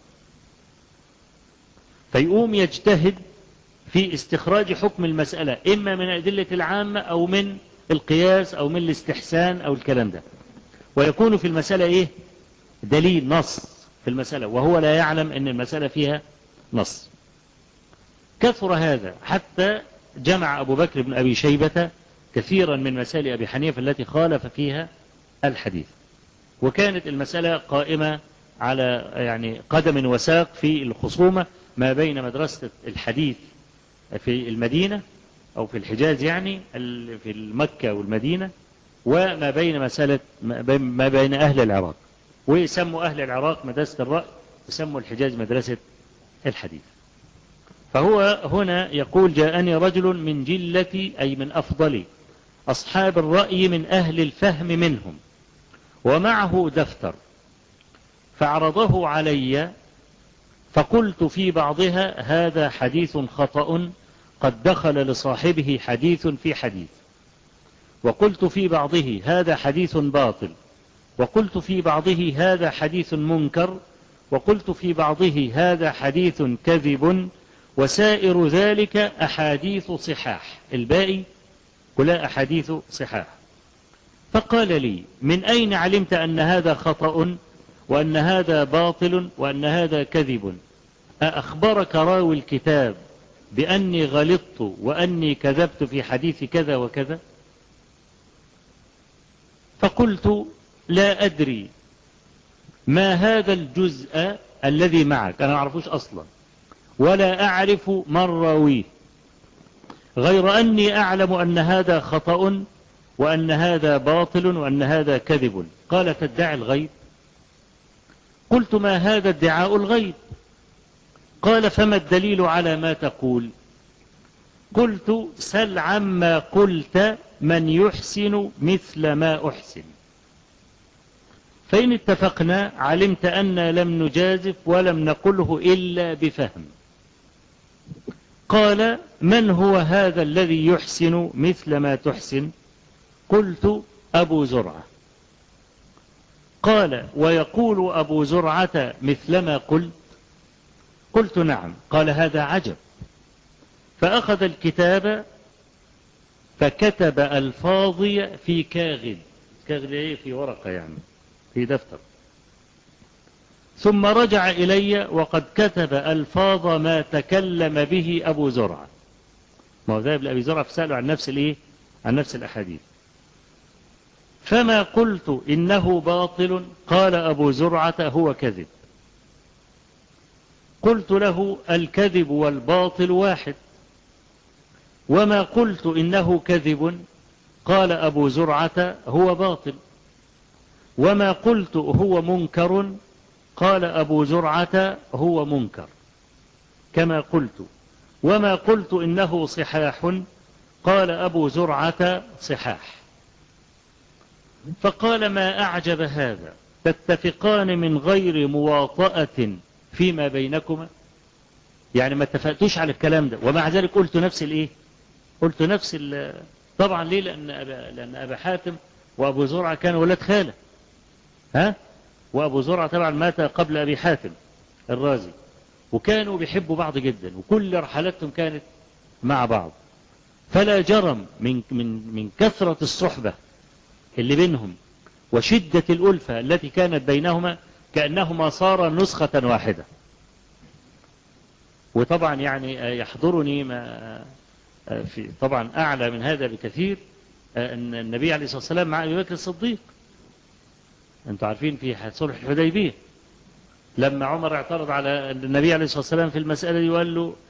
فيقوم يجتهد في استخراج حكم المسألة إما من أدلة العامة أو من القياس أو من الاستحسان أو الكلام ده، ويكون في المسألة إيه؟ دليل نص في المسألة وهو لا يعلم أن المسألة فيها نص. كثر هذا حتى جمع أبو بكر بن أبي شيبة كثيرا من مسائل أبي حنيفة التي خالف فيها الحديث، وكانت المسألة قائمة على قدم وساق في الخصومة ما بين مدرسة الحديث في المدينة أو في الحجاز في مكة والمدينة، وما بين ما بين أهل العراق، ويسموا أهل العراق مدرسة الرأي ويسموا الحجاز مدرسة الحديث. فهو هنا يقول جاءني رجل من جلة أي من أفضل أصحاب الرأي من أهل الفهم منهم ومعه دفتر، فعرضه علي فقلت في بعضها هذا حديث خطأ قد دخل لصاحبه حديث في حديث، وقلت في بعضه هذا حديث باطل، وقلت في بعضه هذا حديث منكر، وقلت في بعضه هذا حديث كذب، وسائر ذلك أحاديث صحاح، الباقي كلها أحاديث صحاح. فقال لي من أين علمت أن هذا خطأ وأن هذا باطل وأن هذا كذب؟ أأخبرك راوي الكتاب بأني غلطت وأني كذبت في حديث كذا وكذا؟ فقلت لا أدري ما هذا الجزء الذي معك، أنا ما أعرفوش أصلا ولا أعرف من راويه، غير أني أعلم أن هذا خطأ وأن هذا باطل وأن هذا كذب. قال تدعي الغيب؟ قلت ما هذا ادعاء الغيب؟ قال فما الدليل على ما تقول؟ قلت سل عما قلت من يحسن مثل ما أحسن، فإن اتفقنا علمت أن لم نجازف ولم نقله إلا بفهم. قال من هو هذا الذي يحسن مثل ما تحسن؟ قلت أبو زرعة. قال ويقول أبو زرعة مثلما قلت؟ قلت نعم. قال هذا عجب. فأخذ الكتاب فكتب ألفاظي في كاغد، في ورقة في دفتر، ثم رجع إلي وقد كتب ألفاظ ما تكلم به أبو زرعة. ما هو ذهب لأبي زرعة فسأله عن نفس الأحاديث. فما قلت إنه باطل، قال أبو زرعة هو كذب. قلت له الكذب والباطل واحد. وما قلت إنه كذب، قال أبو زرعة هو باطل. وما قلت هو منكر، قال أبو زرعة هو منكر كما قلت. وما قلت إنه صحاح، قال أبو زرعة صحاح. فقال ما أعجب هذا، تتفقان من غير مواطأة فيما بينكما، ما اتفقتوش على الكلام ده ومع ذلك قلت نفس طبعا ليه؟ لأن أبا حاتم وأبو زرعة كانوا ولاد خالة، وأبو زرعة طبعا مات قبل أبي حاتم الرازي، وكانوا بيحبوا بعض جدا وكل رحلاتهم كانت مع بعض، فلا جرم من كثرة الصحبة اللي بينهم وشدة الألفة التي كانت بينهما كأنهما صار نسخة واحدة. وطبعا يحضرني ما طبعا أعلى من هذا بكثير أن النبي عليه الصلاة والسلام مع أبي بكر الصديق، أنتم عارفين في صلح الحديبية لما عمر اعترض على النبي عليه الصلاة والسلام في المسألة دي وقال له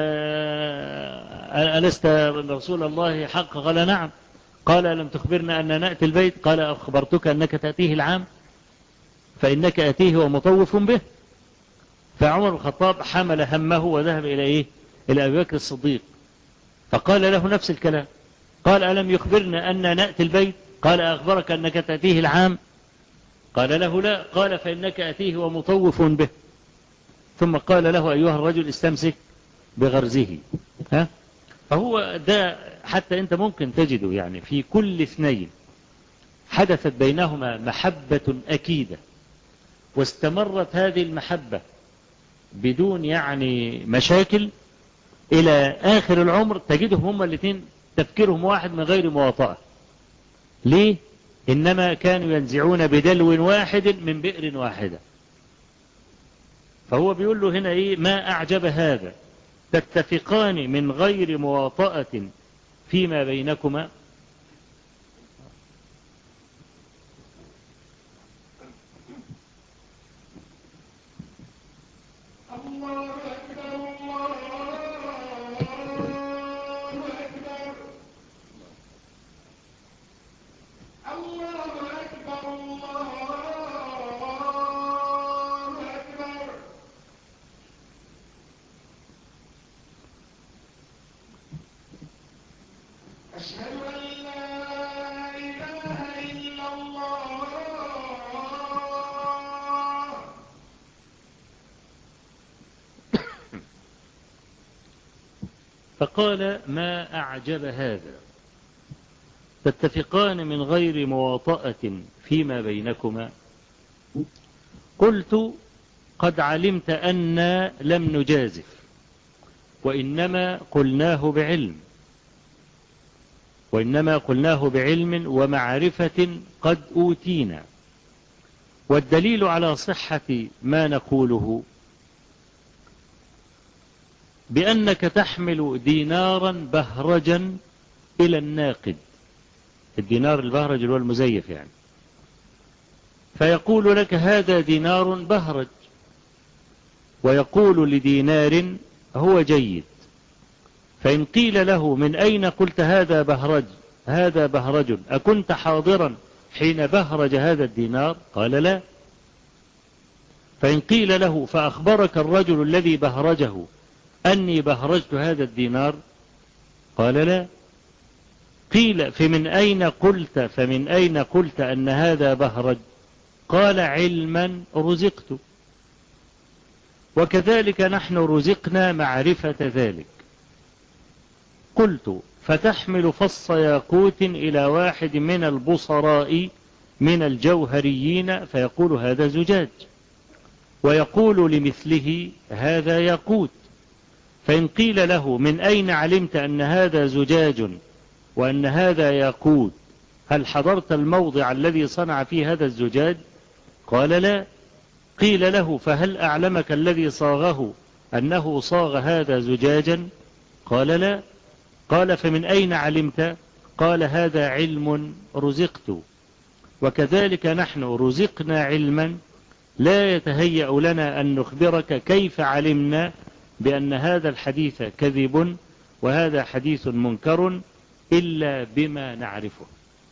ألست رسول الله حق؟ قال نعم. قال ألم تخبرنا أن نأتي البيت؟ قال أخبرتك أنك تأتيه العام فإنك أتيه ومطوف به. فعمر بن الخطاب حمل همه وذهب إلى أبي بكر الصديق فقال له نفس الكلام، قال ألم يخبرنا أن نأتي البيت؟ قال أخبرك أنك تأتيه العام؟ قال له لا. قال فإنك أتيه ومطوف به. ثم قال له أيها الرجل استمسك بغرزه. ها؟ فهو ده حتى أنت ممكن تجده يعني في كل اثنين حدثت بينهما محبة أكيدة، واستمرت هذه المحبة بدون يعني مشاكل إلى آخر العمر، تجدهم هما الاثنين تفكيرهم واحد من غير مواطأة. ليه؟ إنما كانوا ينزعون بدلو واحد من بئر واحدة. فهو بيقول له هنا إيه؟ ما أعجب هذا، تتفقان من غير مواطأة فيما بينكما. الله أكبر الله أكبر الله أكبر الله أكبر. أشهد أن لا إله إلا الله. فقال ما أعجب هذا، تتفقان من غير مواطأة فيما بينكما. قلت قد علمت أن لم نجازف، وإنما قلناه بعلم ومعرفة قد أوتينا، والدليل على صحة ما نقوله بأنك تحمل دينارا بهرجا إلى الناقد. الدينار البهرج اللي هو المزيف يعني، فيقول لك هذا دينار بهرج، ويقول لدينار هو جيد. فإن قيل له من أين قلت هذا بهرج، أكنت حاضرا حين بهرج هذا الدينار؟ قال لا. فإن قيل له فأخبرك الرجل الذي بهرجه أني بهرجت هذا الدينار؟ قال لا. قيل فمن أين قلت أن هذا بهرج؟ قال علما رزقت. وكذلك نحن رزقنا معرفة ذلك. قلت فتحمل فص ياقوت إلى واحد من البصراء من الجوهريين فيقول هذا زجاج، ويقول لمثله هذا ياقوت. فإن قيل له من أين علمت أن هذا زجاج وأن هذا ياقوت؟ هل حضرت الموضع الذي صنع فيه هذا الزجاج؟ قال لا. قيل له فهل أعلمك الذي صاغه أنه صاغ هذا زجاجا؟ قال لا. قال فمن أين علمت؟ قال هذا علم رزقت. وكذلك نحن رزقنا علما لا يتهيأ لنا أن نخبرك كيف علمنا بأن هذا الحديث كذب وهذا حديث منكر إلا بما نعرفه.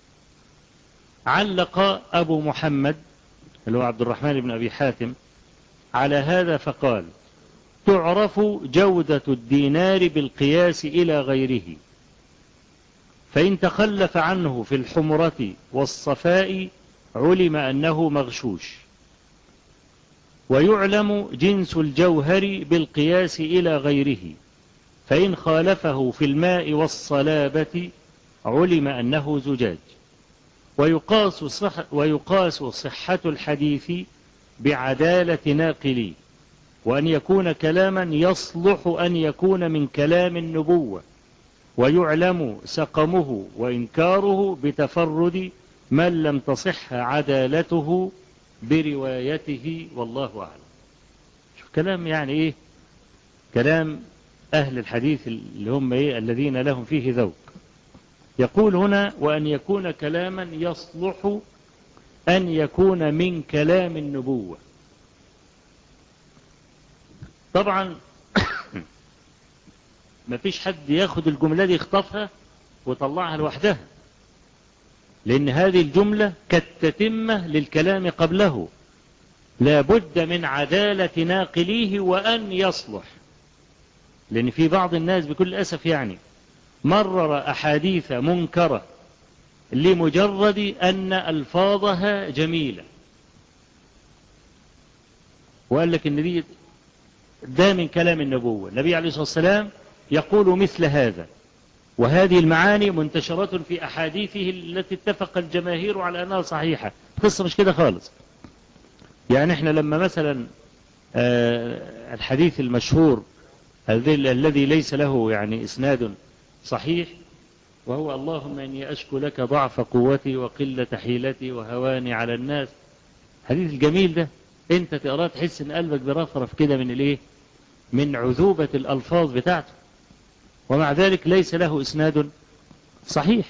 علق أبو محمد اللي هو عبد الرحمن بن أبي حاتم على هذا فقال تعرف جودة الدينار بالقياس إلى غيره، فإن تخلف عنه في الحمرة والصفاء علم أنه مغشوش. ويعلم جنس الجوهر بالقياس إلى غيره، فإن خالفه في الماء والصلابة علم أنه زجاج. ويقاس صحة الحديث بعدالة ناقلي، وأن يكون كلاما يصلح أن يكون من كلام النبوة، ويعلم سقمه وإنكاره بتفرد من لم تصح عدالته بروايته، والله أعلم. شوف كلام يعني إيه؟ كلام أهل الحديث اللي هم إيه؟ الذين لهم فيه ذوق. يقول هنا وأن يكون كلاما يصلح أن يكون من كلام النبوة. طبعا ما فيش حد ياخد الجملة دي يخطفها وطلعها لوحدها، لأن هذه الجملة كالتتمة للكلام قبله، لا بد من عدالة ناقليه وأن يصلح. لأن في بعض الناس بكل أسف يعني مرر أحاديث منكرة لمجرد أن ألفاظها جميلة، وقال لك إن ده من كلام النبوة. النبي عليه الصلاة والسلام يقول مثل هذا، وهذه المعاني منتشرة في أحاديثه التي اتفق الجماهير على أنها صحيحة. القصة مش كده خالص. يعني احنا لما مثلا الحديث المشهور الذي ليس له يعني إسناد صحيح، وهو اللهم إني أشكو لك ضعف قوتي وقلة حيلتي وهواني على الناس، الحديث الجميل ده انت تقراه تحس ان قلبك برفرف كده من الايه، من عذوبة الألفاظ بتاعته، ومع ذلك ليس له إسناد صحيح.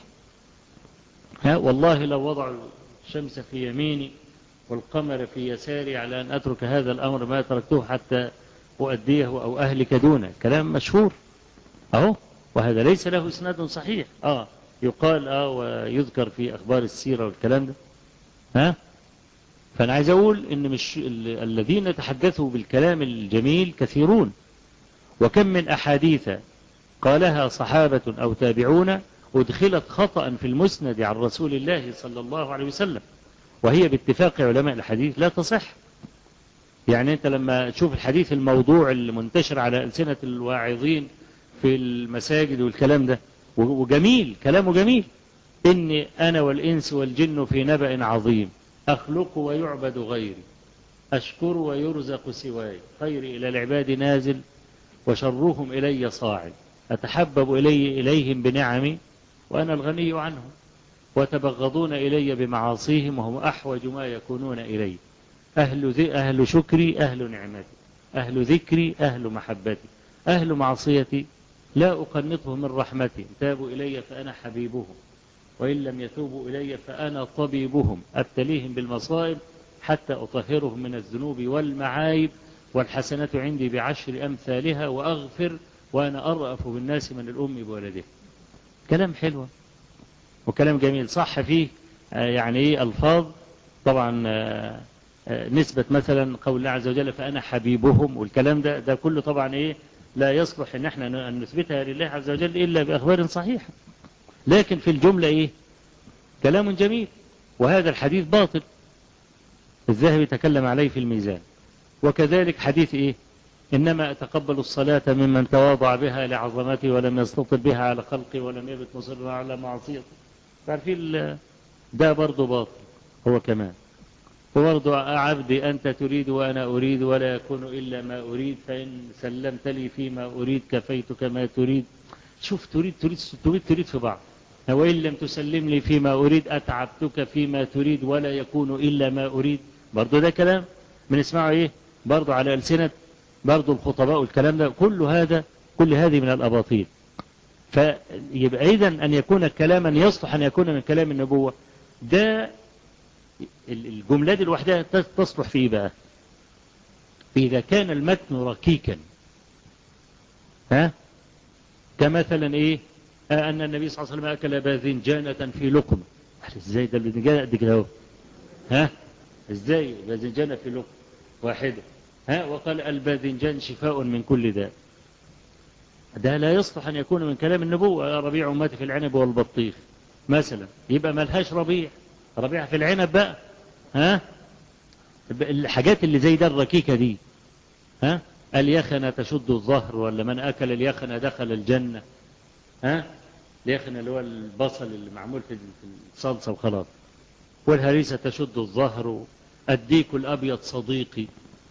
والله لو وضعوا الشمس في يميني والقمر في يساري على أن أترك هذا الأمر ما تركته حتى أؤديه أو أهلك دونه، كلام مشهور أهو، وهذا ليس له إسناد صحيح. يقال ويذكر في أخبار السيرة والكلام ده. فأنا عايز أقول إن مش الذين تحدثوا بالكلام الجميل كثيرون، وكم من أحاديث قالها صحابة أو تابعون أدخلت خطأ في المسند عن رسول الله صلى الله عليه وسلم، وهي باتفاق علماء الحديث لا تصح. يعني أنت لما تشوف الحديث الموضوع المنتشر على ألسنة الواعظين في المساجد والكلام ده، وجميل كلامه جميل، إني أنا والإنس والجن في نبأ عظيم، أخلق ويعبد غيري، أشكر ويرزق سواي، خيري إلى العباد نازل وشرهم إلي صاعد، أتحبب إليهم بنعمي وأنا الغني عنهم، وتبغضون إلي بمعاصيهم وهم أحوج ما يكونون إلي، أهل شكري أهل نعمتي، أهل ذكري أهل محبتي، أهل معصيتي لا أقنطهم من رحمتي، تابوا إلي فأنا حبيبهم، وإن لم يتوبوا إلي فأنا طبيبهم، أبتليهم بالمصائب حتى أطهرهم من الذنوب والمعايب، والحسنة عندي بعشر أمثالها، وأغفر وأنا أرأف بالناس من الأم بولده. كلام حلو وكلام جميل، صح فيه يعني إيه ألفاظ طبعا، نسبة مثلا قول الله عز وجل فأنا حبيبهم، والكلام ده كله طبعا إيه لا يصلح إن احنا أن نثبتها لله عز وجل إلا بأخبار صحيحة، لكن في الجملة إيه كلام جميل. وهذا الحديث باطل، الذهبي تكلم عليه في الميزان. وكذلك حديث إيه إنما أتقبل الصلاة ممن تواضع بها لعظمتي ولم يستطل بها على خلقي ولم يبت مصرا على معصيتي، تعرفين ده برضه باطل هو كمان. وبرضه عبدي أنت تريد وأنا أريد ولا يكون إلا ما أريد، فإن سلمت لي فيما أريد كفيتك ما تريد. شوف تريد في بعض، وإن لم تسلم لي فيما أريد أتعبتك فيما تريد ولا يكون إلا ما أريد. برضه ده كلام بنسمعه إيه برضه على ألسنة برضه الخطباء، والكلام ده كل هذه من الأباطيل. فيبقى إذن أن يكون كلاما يصلح أن يكون من كلام النبوة، ده الجملة دي لوحدها تصلح في إيه بقى؟ إذا كان المتن ركيكا، كمثلا إيه أن النبي صلى الله عليه وسلم أكل باذنجانة في لقم. إزاي ده الباذنجانة قد كده اهو؟ إزاي باذنجانة في لقم واحدة؟ وقال الباذنجان شفاء من كل داء. ده لا يصلح أن يكون من كلام النبوة. ربيع أمتي في العنب والبطيخ مثلا، يبقى ملهاش ربيع في العنب بقى. الحاجات اللي زي ده الركيكة دي، اليخنة تشد الظهر، ولا من أكل اليخنة دخل الجنة. اليخنة اللي هو البصل اللي معمول في الصلصة وخلاص. والهريسة تشد الظهر، الديك الأبيض صديقي.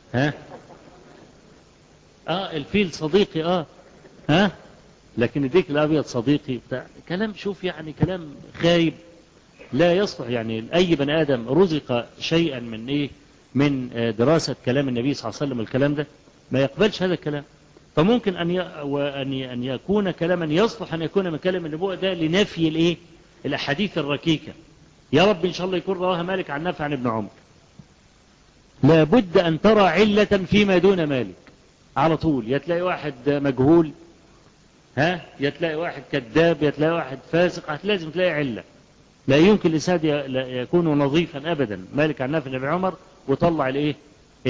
الفيل صديقي. لكن الديك الأبيض صديقي بتاع كلام، شوف يعني كلام خايب لا يصلح. يعني أي بني آدم رزق شيئا من إيه من دراسة كلام النبي صلى الله عليه وسلم، الكلام ده ما يقبلش هذا الكلام. فممكن أن يكون كلاما يصلح أن يكون من كلام النبوة، ده لنفي الإيه الأحاديث الركيكة. يا رب إن شاء الله يكون رواها مالك عن نافع عن ابن عمر، لابد أن ترى علة فيما دون مالك على طول. يتلاقي واحد مجهول، يتلاقي واحد كذاب، يتلاقي واحد فاسق، لازم تلاقي علة. لا يمكن الإسناد يكون نظيفا أبدا مالك عن نافع عن ابن عمر وطلع الإيه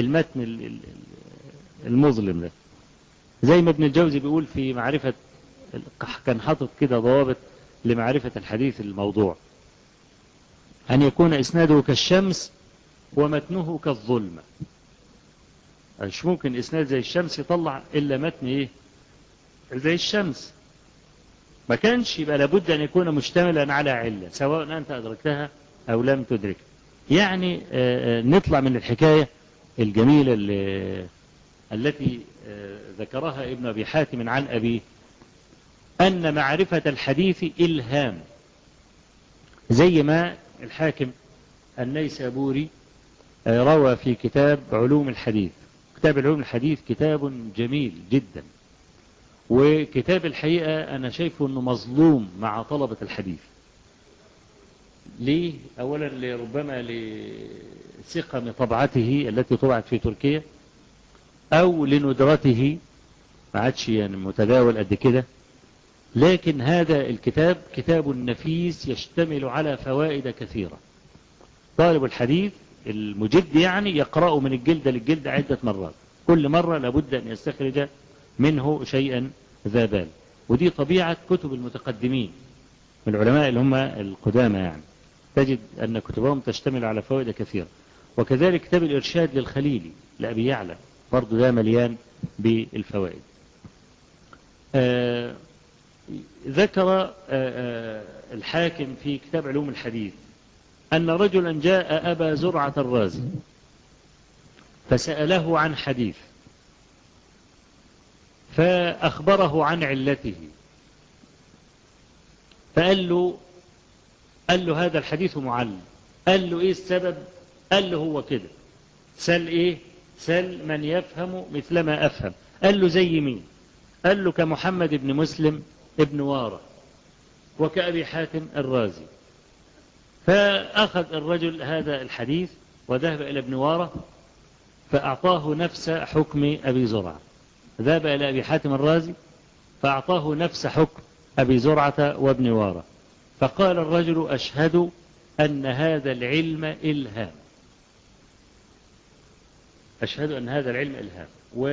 المتن المظلم ده. زي ما ابن الجوزي بيقول في معرفة كان حاطط كده ضوابط لمعرفة الحديث الموضوع: أن يكون إسناده كالشمس ومتنه كالظلمة. مش ممكن إسناد زي الشمس يطلع إلا متن إيه زي الشمس. ما كانش يبقى لابد أن يكون مشتملا على علة سواء أنت أدركتها أو لم تدرك. يعني نطلع من الحكاية الجميلة التي ذكرها ابن أبي حاتم عن أبيه أن معرفة الحديث إلهام، زي ما الحاكم النيسابوري روى في كتاب علوم الحديث. كتاب علوم الحديث كتاب جميل جدا، وكتاب الحقيقة أنا شايفه أنه مظلوم مع طلبة الحديث. ليه؟ أولا لربما لسقم طبعته التي طبعت في تركيا، أو لندرته ما عادش يعني متداول قد كده. لكن هذا الكتاب كتاب نفيس يشتمل على فوائد كثيرة. طالب الحديث المجد يعني يقرأه من الجلد للجلد عدة مرات، كل مرة لابد أن يستخرج منه شيئا ذا بال. ودي طبيعة كتب المتقدمين من العلماء اللي هم القدامى، يعني تجد أن كتبهم تشتمل على فوائد كثيرة. وكذلك كتاب الإرشاد للخليلي لأبي يعلى برضو ده مليان بالفوائد. ذكر الحاكم في كتاب علوم الحديث أن رجلا جاء أبا زرعة الرازي فسأله عن حديث، فأخبره عن علته، فقال له هذا الحديث معلل. قال له إيه السبب؟ قال له هو كده. سل إيه؟ سل من يفهم مثل ما أفهم. قال له زي مين؟ قال له كمحمد بن مسلم ابن وارة وكأبي حاتم الرازي. فأخذ الرجل هذا الحديث وذهب إلى ابن وارة فأعطاه نفس حكم أبي زرعة. ذهب إلى أبي حاتم الرازي فأعطاه نفس حكم أبي زرعة وابن وارة. فقال الرجل أشهد أن هذا العلم إلهام. أشهد أن هذا العلم إلهام.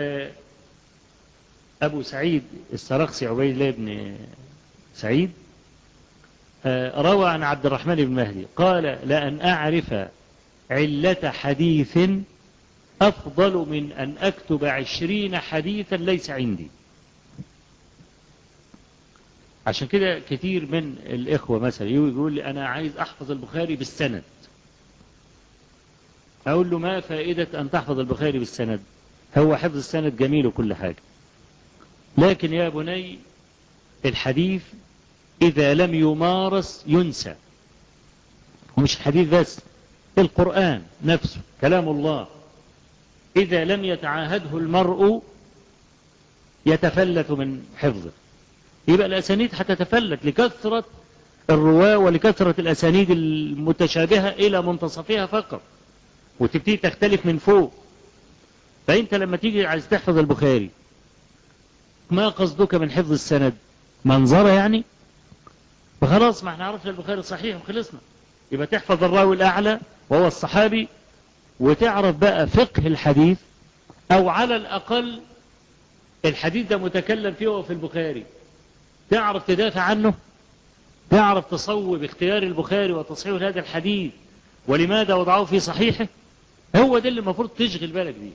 وأبو سعيد السرخسي عبيد الله بن سعيد روى عن عبد الرحمن بن مهدي قال لأن أعرف علة حديث أفضل من أن أكتب 20 حديثا ليس عندي. عشان كده كتير من الإخوة مثلا يقول لي أنا عايز أحفظ البخاري بالسند. أقول له ما فائدة أن تحفظ البخاري بالسند؟ هو حفظ السند جميل وكل حاجة، لكن يا بني الحديث إذا لم يمارس ينسى. ومش الحديث بس، القرآن نفسه كلام الله إذا لم يتعاهده المرء يتفلت من حفظه. يبقى الأسانيد هتتفلت لكثرة الرواة ولكثرة الأسانيد المتشابهة إلى منتصفها فقط، وتبتدي تختلف من فوق. فأنت لما تيجي عايز تحفظ البخاري ما قصدك من حفظ السند؟ منظرة يعني؟ فخلاص ما احنا عرفنا البخاري صحيح وخلصنا. يبقى تحفظ الراوي الأعلى وهو الصحابي، وتعرف بقى فقه الحديث، أو على الأقل الحديث ده متكلم فيه وفي البخاري تعرف تدافع عنه، تعرف تصوب اختيار البخاري وتصحيح هذا الحديث ولماذا وضعه في صحيحه. هو ده اللي المفروض تشغل بالك بيه،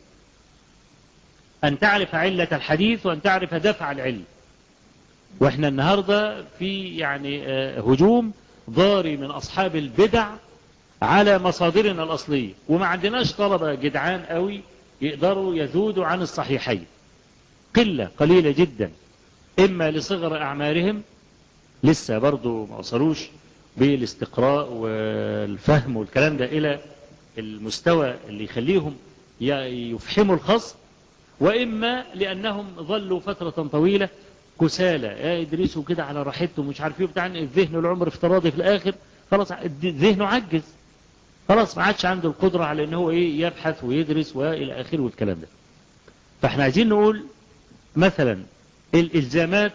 أن تعرف علة الحديث وأن تعرف دفع العلم. وإحنا النهاردة في يعني هجوم ضاري من أصحاب البدع على مصادرنا الأصلية، وما عندناش طلبة جدعان قوي يقدروا يذودوا عن الصحيحين. قلة قليلة جدا، إما لصغر أعمارهم لسه برضو ما وصلوش بالاستقراء والفهم والكلام ده إلى المستوى اللي يخليهم يفهموا الخصم، وإما لأنهم ظلوا فترة طويلة كسالى يدرسوا كده على راحتهم مش عارفين بتاع الذهن والعمر افتراضي في الآخر، خلاص ذهنه عجز، خلاص ما عادش عنده القدرة على أنه يبحث ويدرس وإلى آخره والكلام ده. فاحنا عايزين نقول مثلا الإلزامات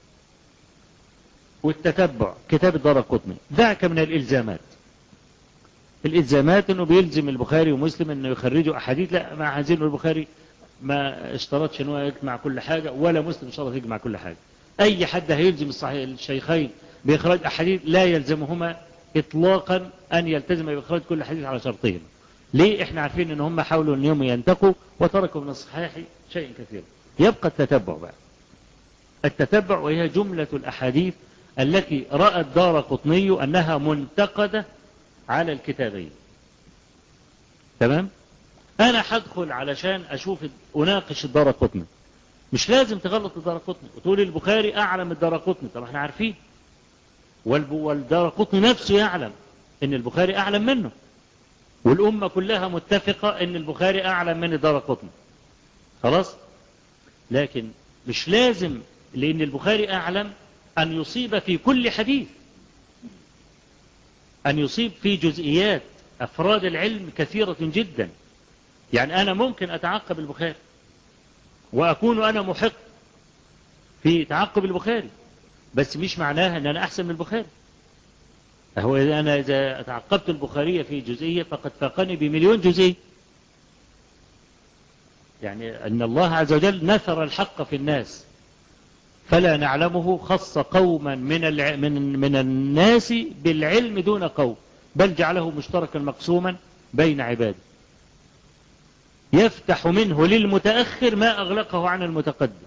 والتتبع، كتاب الدارقطني دعك من الإلزامات. الإلزامات أنه بيلزم البخاري ومسلم أنه يخرجوا أحاديث، لا ما عايزين البخاري ما اشترطش أنه يجمع كل حاجة، ولا مسلم اشترط يجمع كل حاجة. أي حد هيلزم الشيخين بإخراج أحاديث لا يلزمهما إطلاقا أن يلتزم بإخراج كل حديث على شرطهما. ليه؟ إحنا عارفين أن هم حاولوا أن يوم ينتقوا وتركوا من الصحيح شيء كثير. يبقى التتبع بقى، التتبع وهي جملة الأحاديث التي رأى الدارقطني أنها منتقدة على الكتابين. تمام؟ أنا هدخل علشان أشوف أناقش الدارقطني، مش لازم تغلط الدارقطني وتقول البخاري أعلم من الدارقطني. طب احنا عارفين، والدارقطني نفسه يعلم ان البخاري أعلم منه، والأمة كلها متفقة ان البخاري أعلم من الدارقطني. خلاص؟ لكن مش لازم لأن البخاري أعلم أن يصيب في كل حديث، أن يصيب في جزئيات. أفراد العلم كثيرة جدا. يعني أنا ممكن أتعقب البخاري وأكون أنا محق في تعقب البخاري، بس مش معناها أن أنا أحسن من البخاري. هو أنا إذا تعقبت البخاري في جزئية فقد فاقني بمليون جزئية. يعني أن الله عز وجل نثر الحق في الناس فلا نعلمه، خص قوما من الناس بالعلم دون قوم، بل جعله مشتركا مقسوما بين عباده، يفتح منه للمتأخر ما أغلقه عن المتقدم،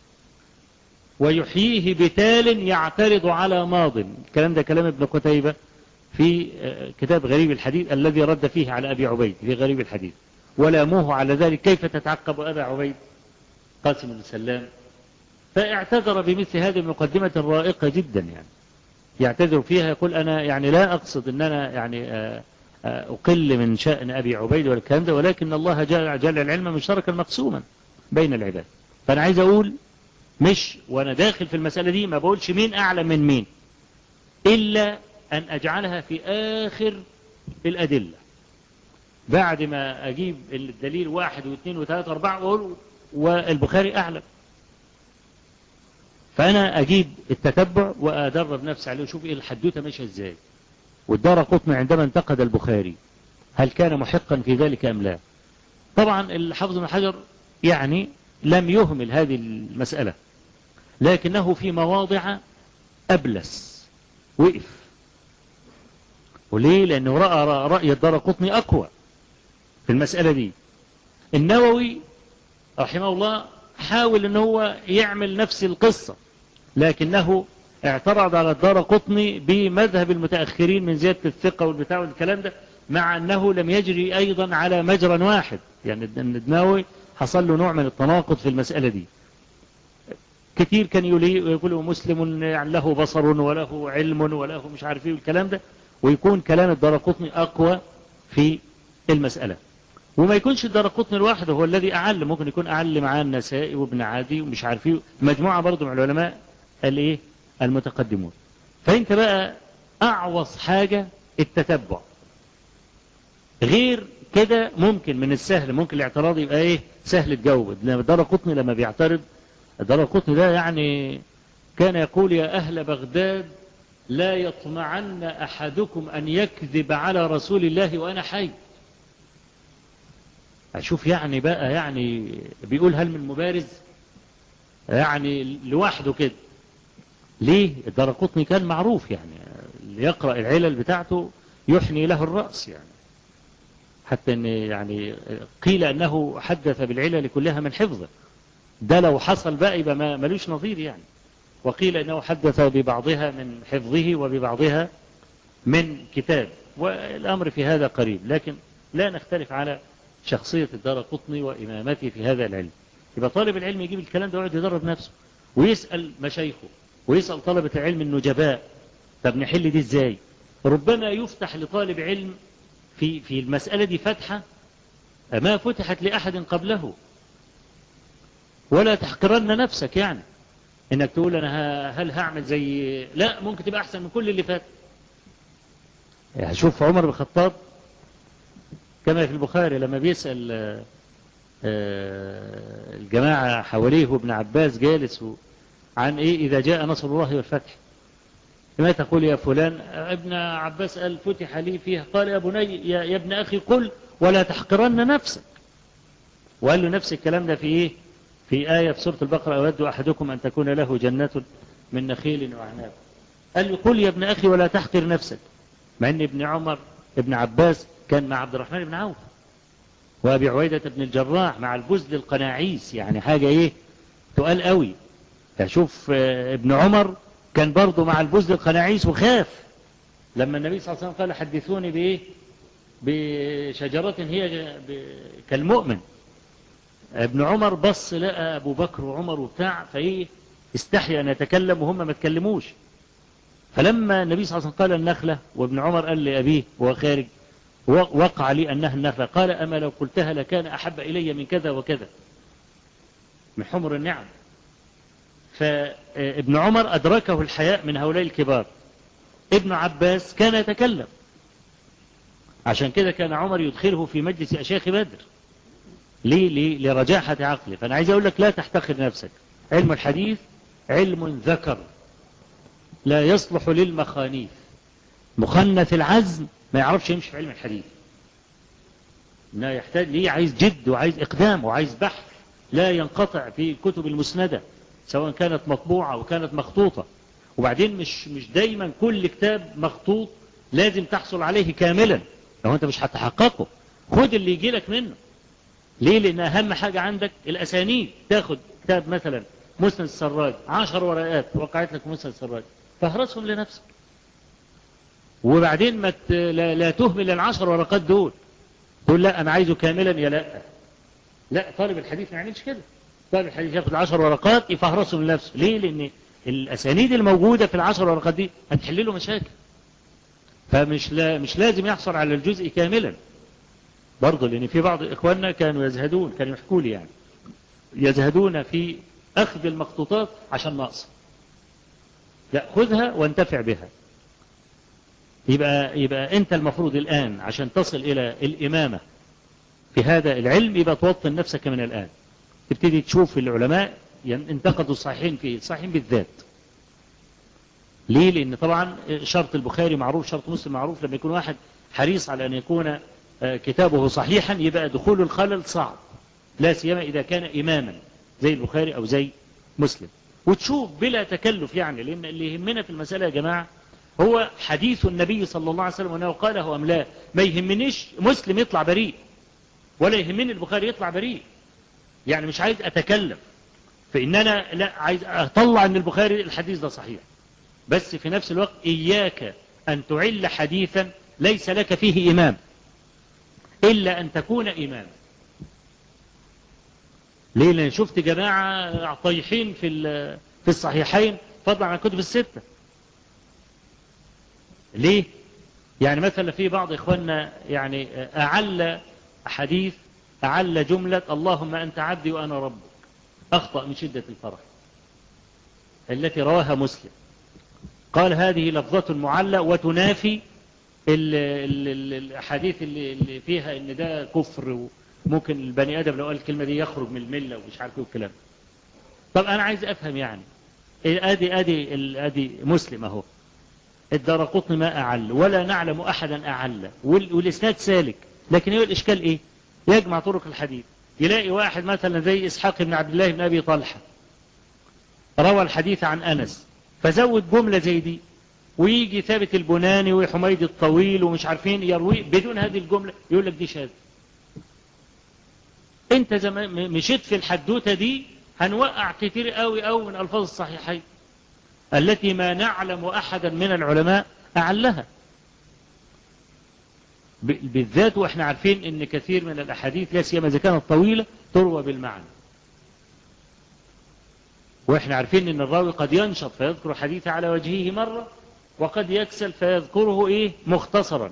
ويحييه بتال يعترض على ماض. الكلام ده كلام ابن قتيبة في كتاب غريب الحديث الذي رد فيه على أبي عبيد في غريب الحديث، ولاموه على ذلك: كيف تتعقب أبا عبيد قاسم بن سلام؟ فاعتذر بمثل هذه المقدمة الرائقة جدا. يعني يعتذر فيها يقول: أنا يعني لا أقصد أن أنا يعني أقل من شأن أبي عبيد والكلام ده، ولكن الله جل العلم مشتركا مقسوما بين العباد. فأنا عايز أقول، مش وأنا داخل في المسألة دي ما بقولش مين أعلم من مين، إلا أن أجعلها في آخر الأدلة، بعد ما أجيب الدليل 1 و2 و3 و4 وأقول والبخاري أعلم. فأنا أجيب التتبع وأدرب نفسي عليه وشوف إيه الحدوتة ماشية إزاي. والدارقطني عندما انتقد البخاري هل كان محقا في ذلك أم لا؟ طبعا الحافظ بن حجر يعني لم يهمل هذه المسألة، لكنه في مواضع أبلس وقف. وليه؟ لأنه رأى رأي الدارقطني أقوى في المسألة دي. النووي رحمه الله حاول أنه هو يعمل نفس القصة، لكنه اعترض على الدارقطني بمذهب المتأخرين من زيادة الثقة والبتاع والكلام ده، مع أنه لم يجري أيضا على مجرى واحد. يعني النووي حصل له نوع من التناقض في المسألة دي. كثير كان يقول مسلم يعني له بصر وله علم وله مش عارف ايه والكلام ده، ويكون كلام الدارقطني أقوى في المسألة. وما يكونش الدارقطني لوحده هو الذي أعلم، ممكن يكون أعلم معاه النسائي وابن عادي ومش عارف ايه، مجموعة برضو من العلماء الايه المتقدمون. فانت بقى أعوص حاجة التتبع. غير كده ممكن من السهل، ممكن الاعتراض يبقى ايه سهل تجاوب. الدارقطني لما بيعترض، الدارقطني ده يعني كان يقول: يا أهل بغداد لا يطمعن أحدكم أن يكذب على رسول الله وأنا حي. أشوف يعني بقى، يعني بيقول هل من مبارز يعني لوحده كده. ليه؟ الدارقطني كان معروف يعني اللي يقرأ العلل بتاعته يحني له الرأس، يعني حتى ان يعني قيل أنه حدث بالعلل كلها من حفظه. ده لو حصل بقى يبقى ملوش نظير يعني. وقيل أنه حدث ببعضها من حفظه وببعضها من كتاب، والأمر في هذا قريب. لكن لا نختلف على شخصية الدارقطني وإمامته في هذا العلم. يبقى طالب العلم يجيب الكلام ده ويقعد يدرب نفسه ويسأل مشايخه ويسأل طلبة العلم النجباء: طب نحل دي ازاي؟ ربما يفتح لطالب علم في المسألة دي فتحة ما فتحت لأحد قبله. ولا تحقرن نفسك يعني انك تقول انا هل هعمل زي، لا، ممكن تبقى احسن من كل اللي فات. هشوف عمر بن الخطاب كما في البخاري لما بيسأل الجماعة حواليه وابن عباس جالس عن ايه اذا جاء نصر الله والفتح، ما تقول يا فلان؟ ابن عباس قال: فتح لي فيها. قال: يا بني يا ابن اخي قل ولا تحقرن نفسك. وقال له نفس الكلام ده في ايه في آية في سورة البقرة أود أحدكم أن تكون له جنة من نخيل وأعناب. قال له قل يا ابن أخي ولا تحقر نفسك، مع أن ابن عباس كان مع عبد الرحمن بن عوف، وأبي عبيدة بن الجراح مع البزل القناعيس، يعني حاجة إيه تقال قوي. شوف ابن عمر كان برضه مع البزل القناعيس وخاف لما النبي صلى الله عليه وسلم قال حدثوني بإيه، بشجرة هي كالمؤمن. ابن عمر بص لقى أبو بكر وعمر وبتاع، فإيه استحيا أن يتكلم وهم ما تكلموش. فلما النبي صلى الله عليه وسلم قال النخلة، وابن عمر قال لأبيه وهو خارج وقع لي أنها النخلة، قال أما لو قلتها لكان أحب إلي من كذا وكذا، من حمر النعم. فابن عمر أدركه الحياء من هؤلاء الكبار. ابن عباس كان يتكلم، عشان كده كان عمر يدخله في مجلس أشياخ بدر. ليه؟ لرجاحة عقله. فأنا عايز أقول لك لا تحتقر نفسك. علم الحديث علم ذكر لا يصلح للمخانيث. مخنث العزم ما يعرفش يمشي في علم الحديث. لا يحتاج ليه، عايز جد وعايز إقدام وعايز بحث لا ينقطع في الكتب المسندة، سواء كانت مطبوعة أو كانت مخطوطة. وبعدين مش دايما كل كتاب مخطوط لازم تحصل عليه كاملا، لو أنت مش هتحققه خد اللي يجي لك منه. ليه؟ لأن أهم حاجة عندك الأسانيد. تاخد كتاب مثلا مسند السراج 10 ورقات وقعت لك مسند السراج، فاهرسهم لنفسك. وبعدين ما لا تهمل ال10 ورقات دول تقول لا أنا عايزه كاملا يا لا. طالب الحديث ما يعملش كده. طالب الحديث ياخد 10 ورقات يفهرسهم لنفسه. ليه؟ لأن الأسانيد الموجودة في ال10 ورقات دي هتحل له مشاكل. مش لازم يحصل على الجزء كاملا برضه، لأن في بعض إخواننا كانوا كانوا يحكوا لي يعني يزهدون في أخذ المخطوطات عشان ناقص. لا، خذها وانتفع بها. يبقى أنت المفروض الآن عشان تصل إلى الإمامة في هذا العلم يبقى توطن نفسك من الآن. تبتدي تشوف العلماء انتقدوا الصحيحين في الصحيحين بالذات. ليه؟ لأن طبعا شرط البخاري معروف، شرط مسلم معروف. لما يكون واحد حريص على أن يكون كتابه صحيحا يبقى دخول الخلل صعب، لا سيما إذا كان إماما زي البخاري أو زي مسلم. وتشوف بلا تكلف يعني، لأن اللي يهمنا في المسألة يا جماعة هو حديث النبي صلى الله عليه وسلم وأنه قاله أم لا. ما يهمنيش مسلم يطلع بريء ولا يهمني البخاري يطلع بريء. يعني مش عايز أتكلم فإن أنا لا عايز أطلع أن البخاري الحديث ده صحيح، بس في نفس الوقت إياك أن تعل حديثا ليس لك فيه إمام إلا أن تكون إمام. ليه؟ لأن شفت جماعة طيحين في الصحيحين فضلا عن الكتب الستة. ليه؟ يعني مثلا في بعض إخواننا يعني أعل جملة اللهم أنت عبدي وأنا ربك، أخطأ من شدة الفرح التي رواها مسلم. قال هذه لفظة معلة وتنافي الأحاديث اللي فيها إن ده كفر، وممكن البني آدم لو قال الكلمة دي يخرج من الملة ومش عارف ايه الكلام. طب أنا عايز أفهم يعني أدي مسلم أهو، الدارقطني ما أعل ولا نعلم أحدا أعل والإسناد سالك، لكن هو الإشكال إيه؟ يجمع طرق الحديث يلاقي واحد مثلا زي إسحاق بن عبد الله بن أبي طلحة روى الحديث عن أنس فزود جملة زي دي، ويجي ثابت البناني وحميد الطويل ومش عارفين يروي بدون هذه الجملة يقول لك دي شاذ. انت زمان مشيت في الحدوتة دي هنوقع كتير قوي من ألفاظ الصحيحين التي ما نعلم أحدا من العلماء أعلها بالذات، واحنا عارفين ان كثير من الأحاديث لا سيما إذا كانت طويلة تروى بالمعنى، واحنا عارفين ان الراوي قد ينشط فيذكر حديث على وجهه مرة وقد يكسل فيذكره مختصرا،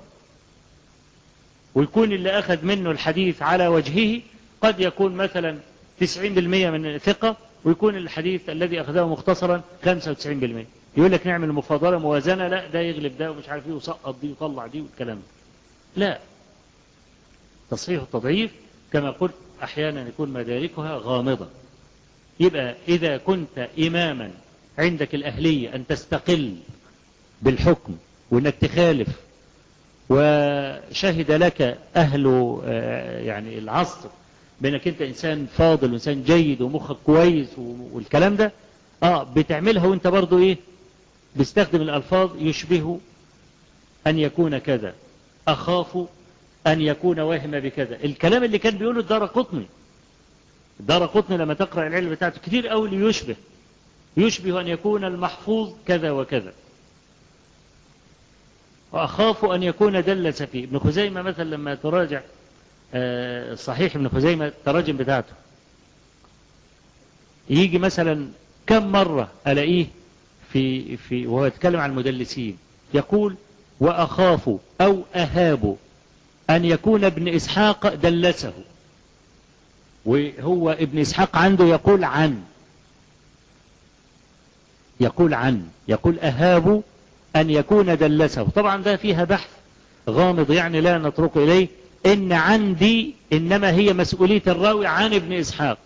ويكون اللي أخذ منه الحديث على وجهه قد يكون مثلا 90% من ثقة، ويكون الحديث الذي أخذه مختصرا 95%. يقول لك نعمل مفاضلة موازنة، لا ده يغلب ده ومش عارف ايه وسقط دي وطلع دي والكلام ده. لا، تصحيح التضعيف كما قلت أحيانا يكون مداركها غامضة. يبقى إذا كنت إماما عندك الأهلية أن تستقل بالحكم وأنك تخالف، وشهد لك أهل يعني العصر بأنك أنت إنسان فاضل وإنسان جيد ومخك كويس والكلام ده، بتعملها وأنت برضو إيه، بيستخدم الألفاظ يشبه أن يكون كذا، أخاف أن يكون واهم بكذا. الكلام اللي كان بيقوله الدارقطني لما تقرأ العلم بتاعته كتير قوي يشبه أن يكون المحفوظ كذا وكذا، وأخاف أن يكون دلس فيه. ابن خزيمة مثلا لما تراجع صحيح ابن خزيمة التراجم بتاعته، يجي مثلا كم مرة ألاقيه وهو يتكلم عن المدلسين يقول وأخاف أو أهاب أن يكون ابن إسحاق دلسه، وهو ابن إسحاق عنده يقول أهاب أن يكون دلسه. طبعا ده فيها بحث غامض يعني لا نترك إليه. إن عندي إنما هي مسؤولية الراوي عن ابن إسحاق،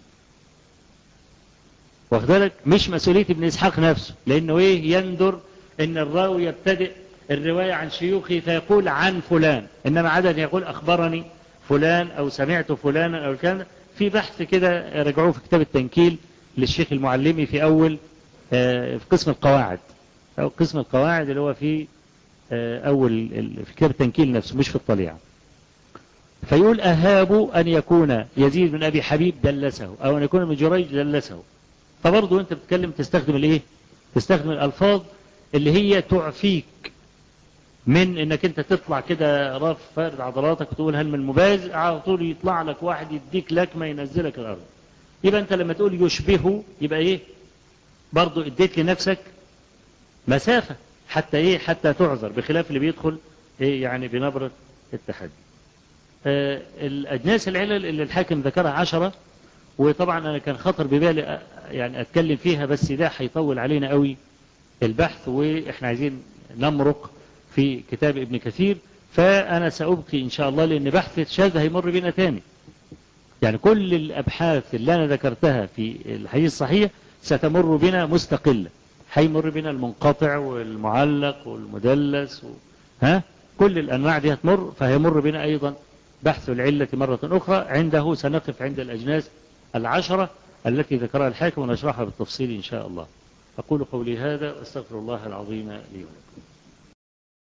واخدلك، مش مسؤولية ابن إسحاق نفسه، لأنه إيه يندر إن الراوي يبتدئ الرواية عن شيوخه فيقول عن فلان، إنما عدا أن يقول أخبرني فلان أو سمعت فلانا أو الكلام. في بحث كده رجعوه في كتاب التنكيل للشيخ المعلمي في أول في قسم القواعد، أو قسم القواعد اللي هو في أول في كتاب التنكيل نفسه مش في الطليعة. فيقول أهاب أن يكون يزيد بن أبي حبيب دلسه، أو أن يكون ابن جريج دلسه. فبرضه أنت بتتكلم تستخدم الإيه؟ تستخدم الألفاظ اللي هي تعفيك من إنك أنت تطلع كده رف فارد عضلاتك وتقول هل من مباز على طول يطلع لك واحد يديك لكمة ينزلك الأرض. يبقى أنت لما تقول يشبه يبقى إيه؟ برضه اديت لنفسك مسافة حتى إيه؟ حتى تعذر، بخلاف اللي بيدخل إيه يعني بنبرة التحدي. الأجناس العلل اللي الحاكم ذكرها 10، وطبعا أنا كان خطر ببالي يعني أتكلم فيها، بس ده هيطول علينا قوي البحث، وإحنا عايزين نمرق في كتاب ابن كثير. فأنا سأبقي إن شاء الله، لأن بحث الشاذ هيمر بنا تاني. يعني كل الأبحاث اللي أنا ذكرتها في الحديث الصحيح ستمر بنا مستقلة، هيمر بنا المنقطع والمعلق والمدلس كل الأنواع دي هتمر، فهيمر بنا أيضا بحث العلة مرة أخرى. عنده سنقف عند الأجناس 10 التي ذكرها الحاكم ونشرحها بالتفصيل إن شاء الله. أقول قولي هذا وأستغفر الله العظيم لي ولكم.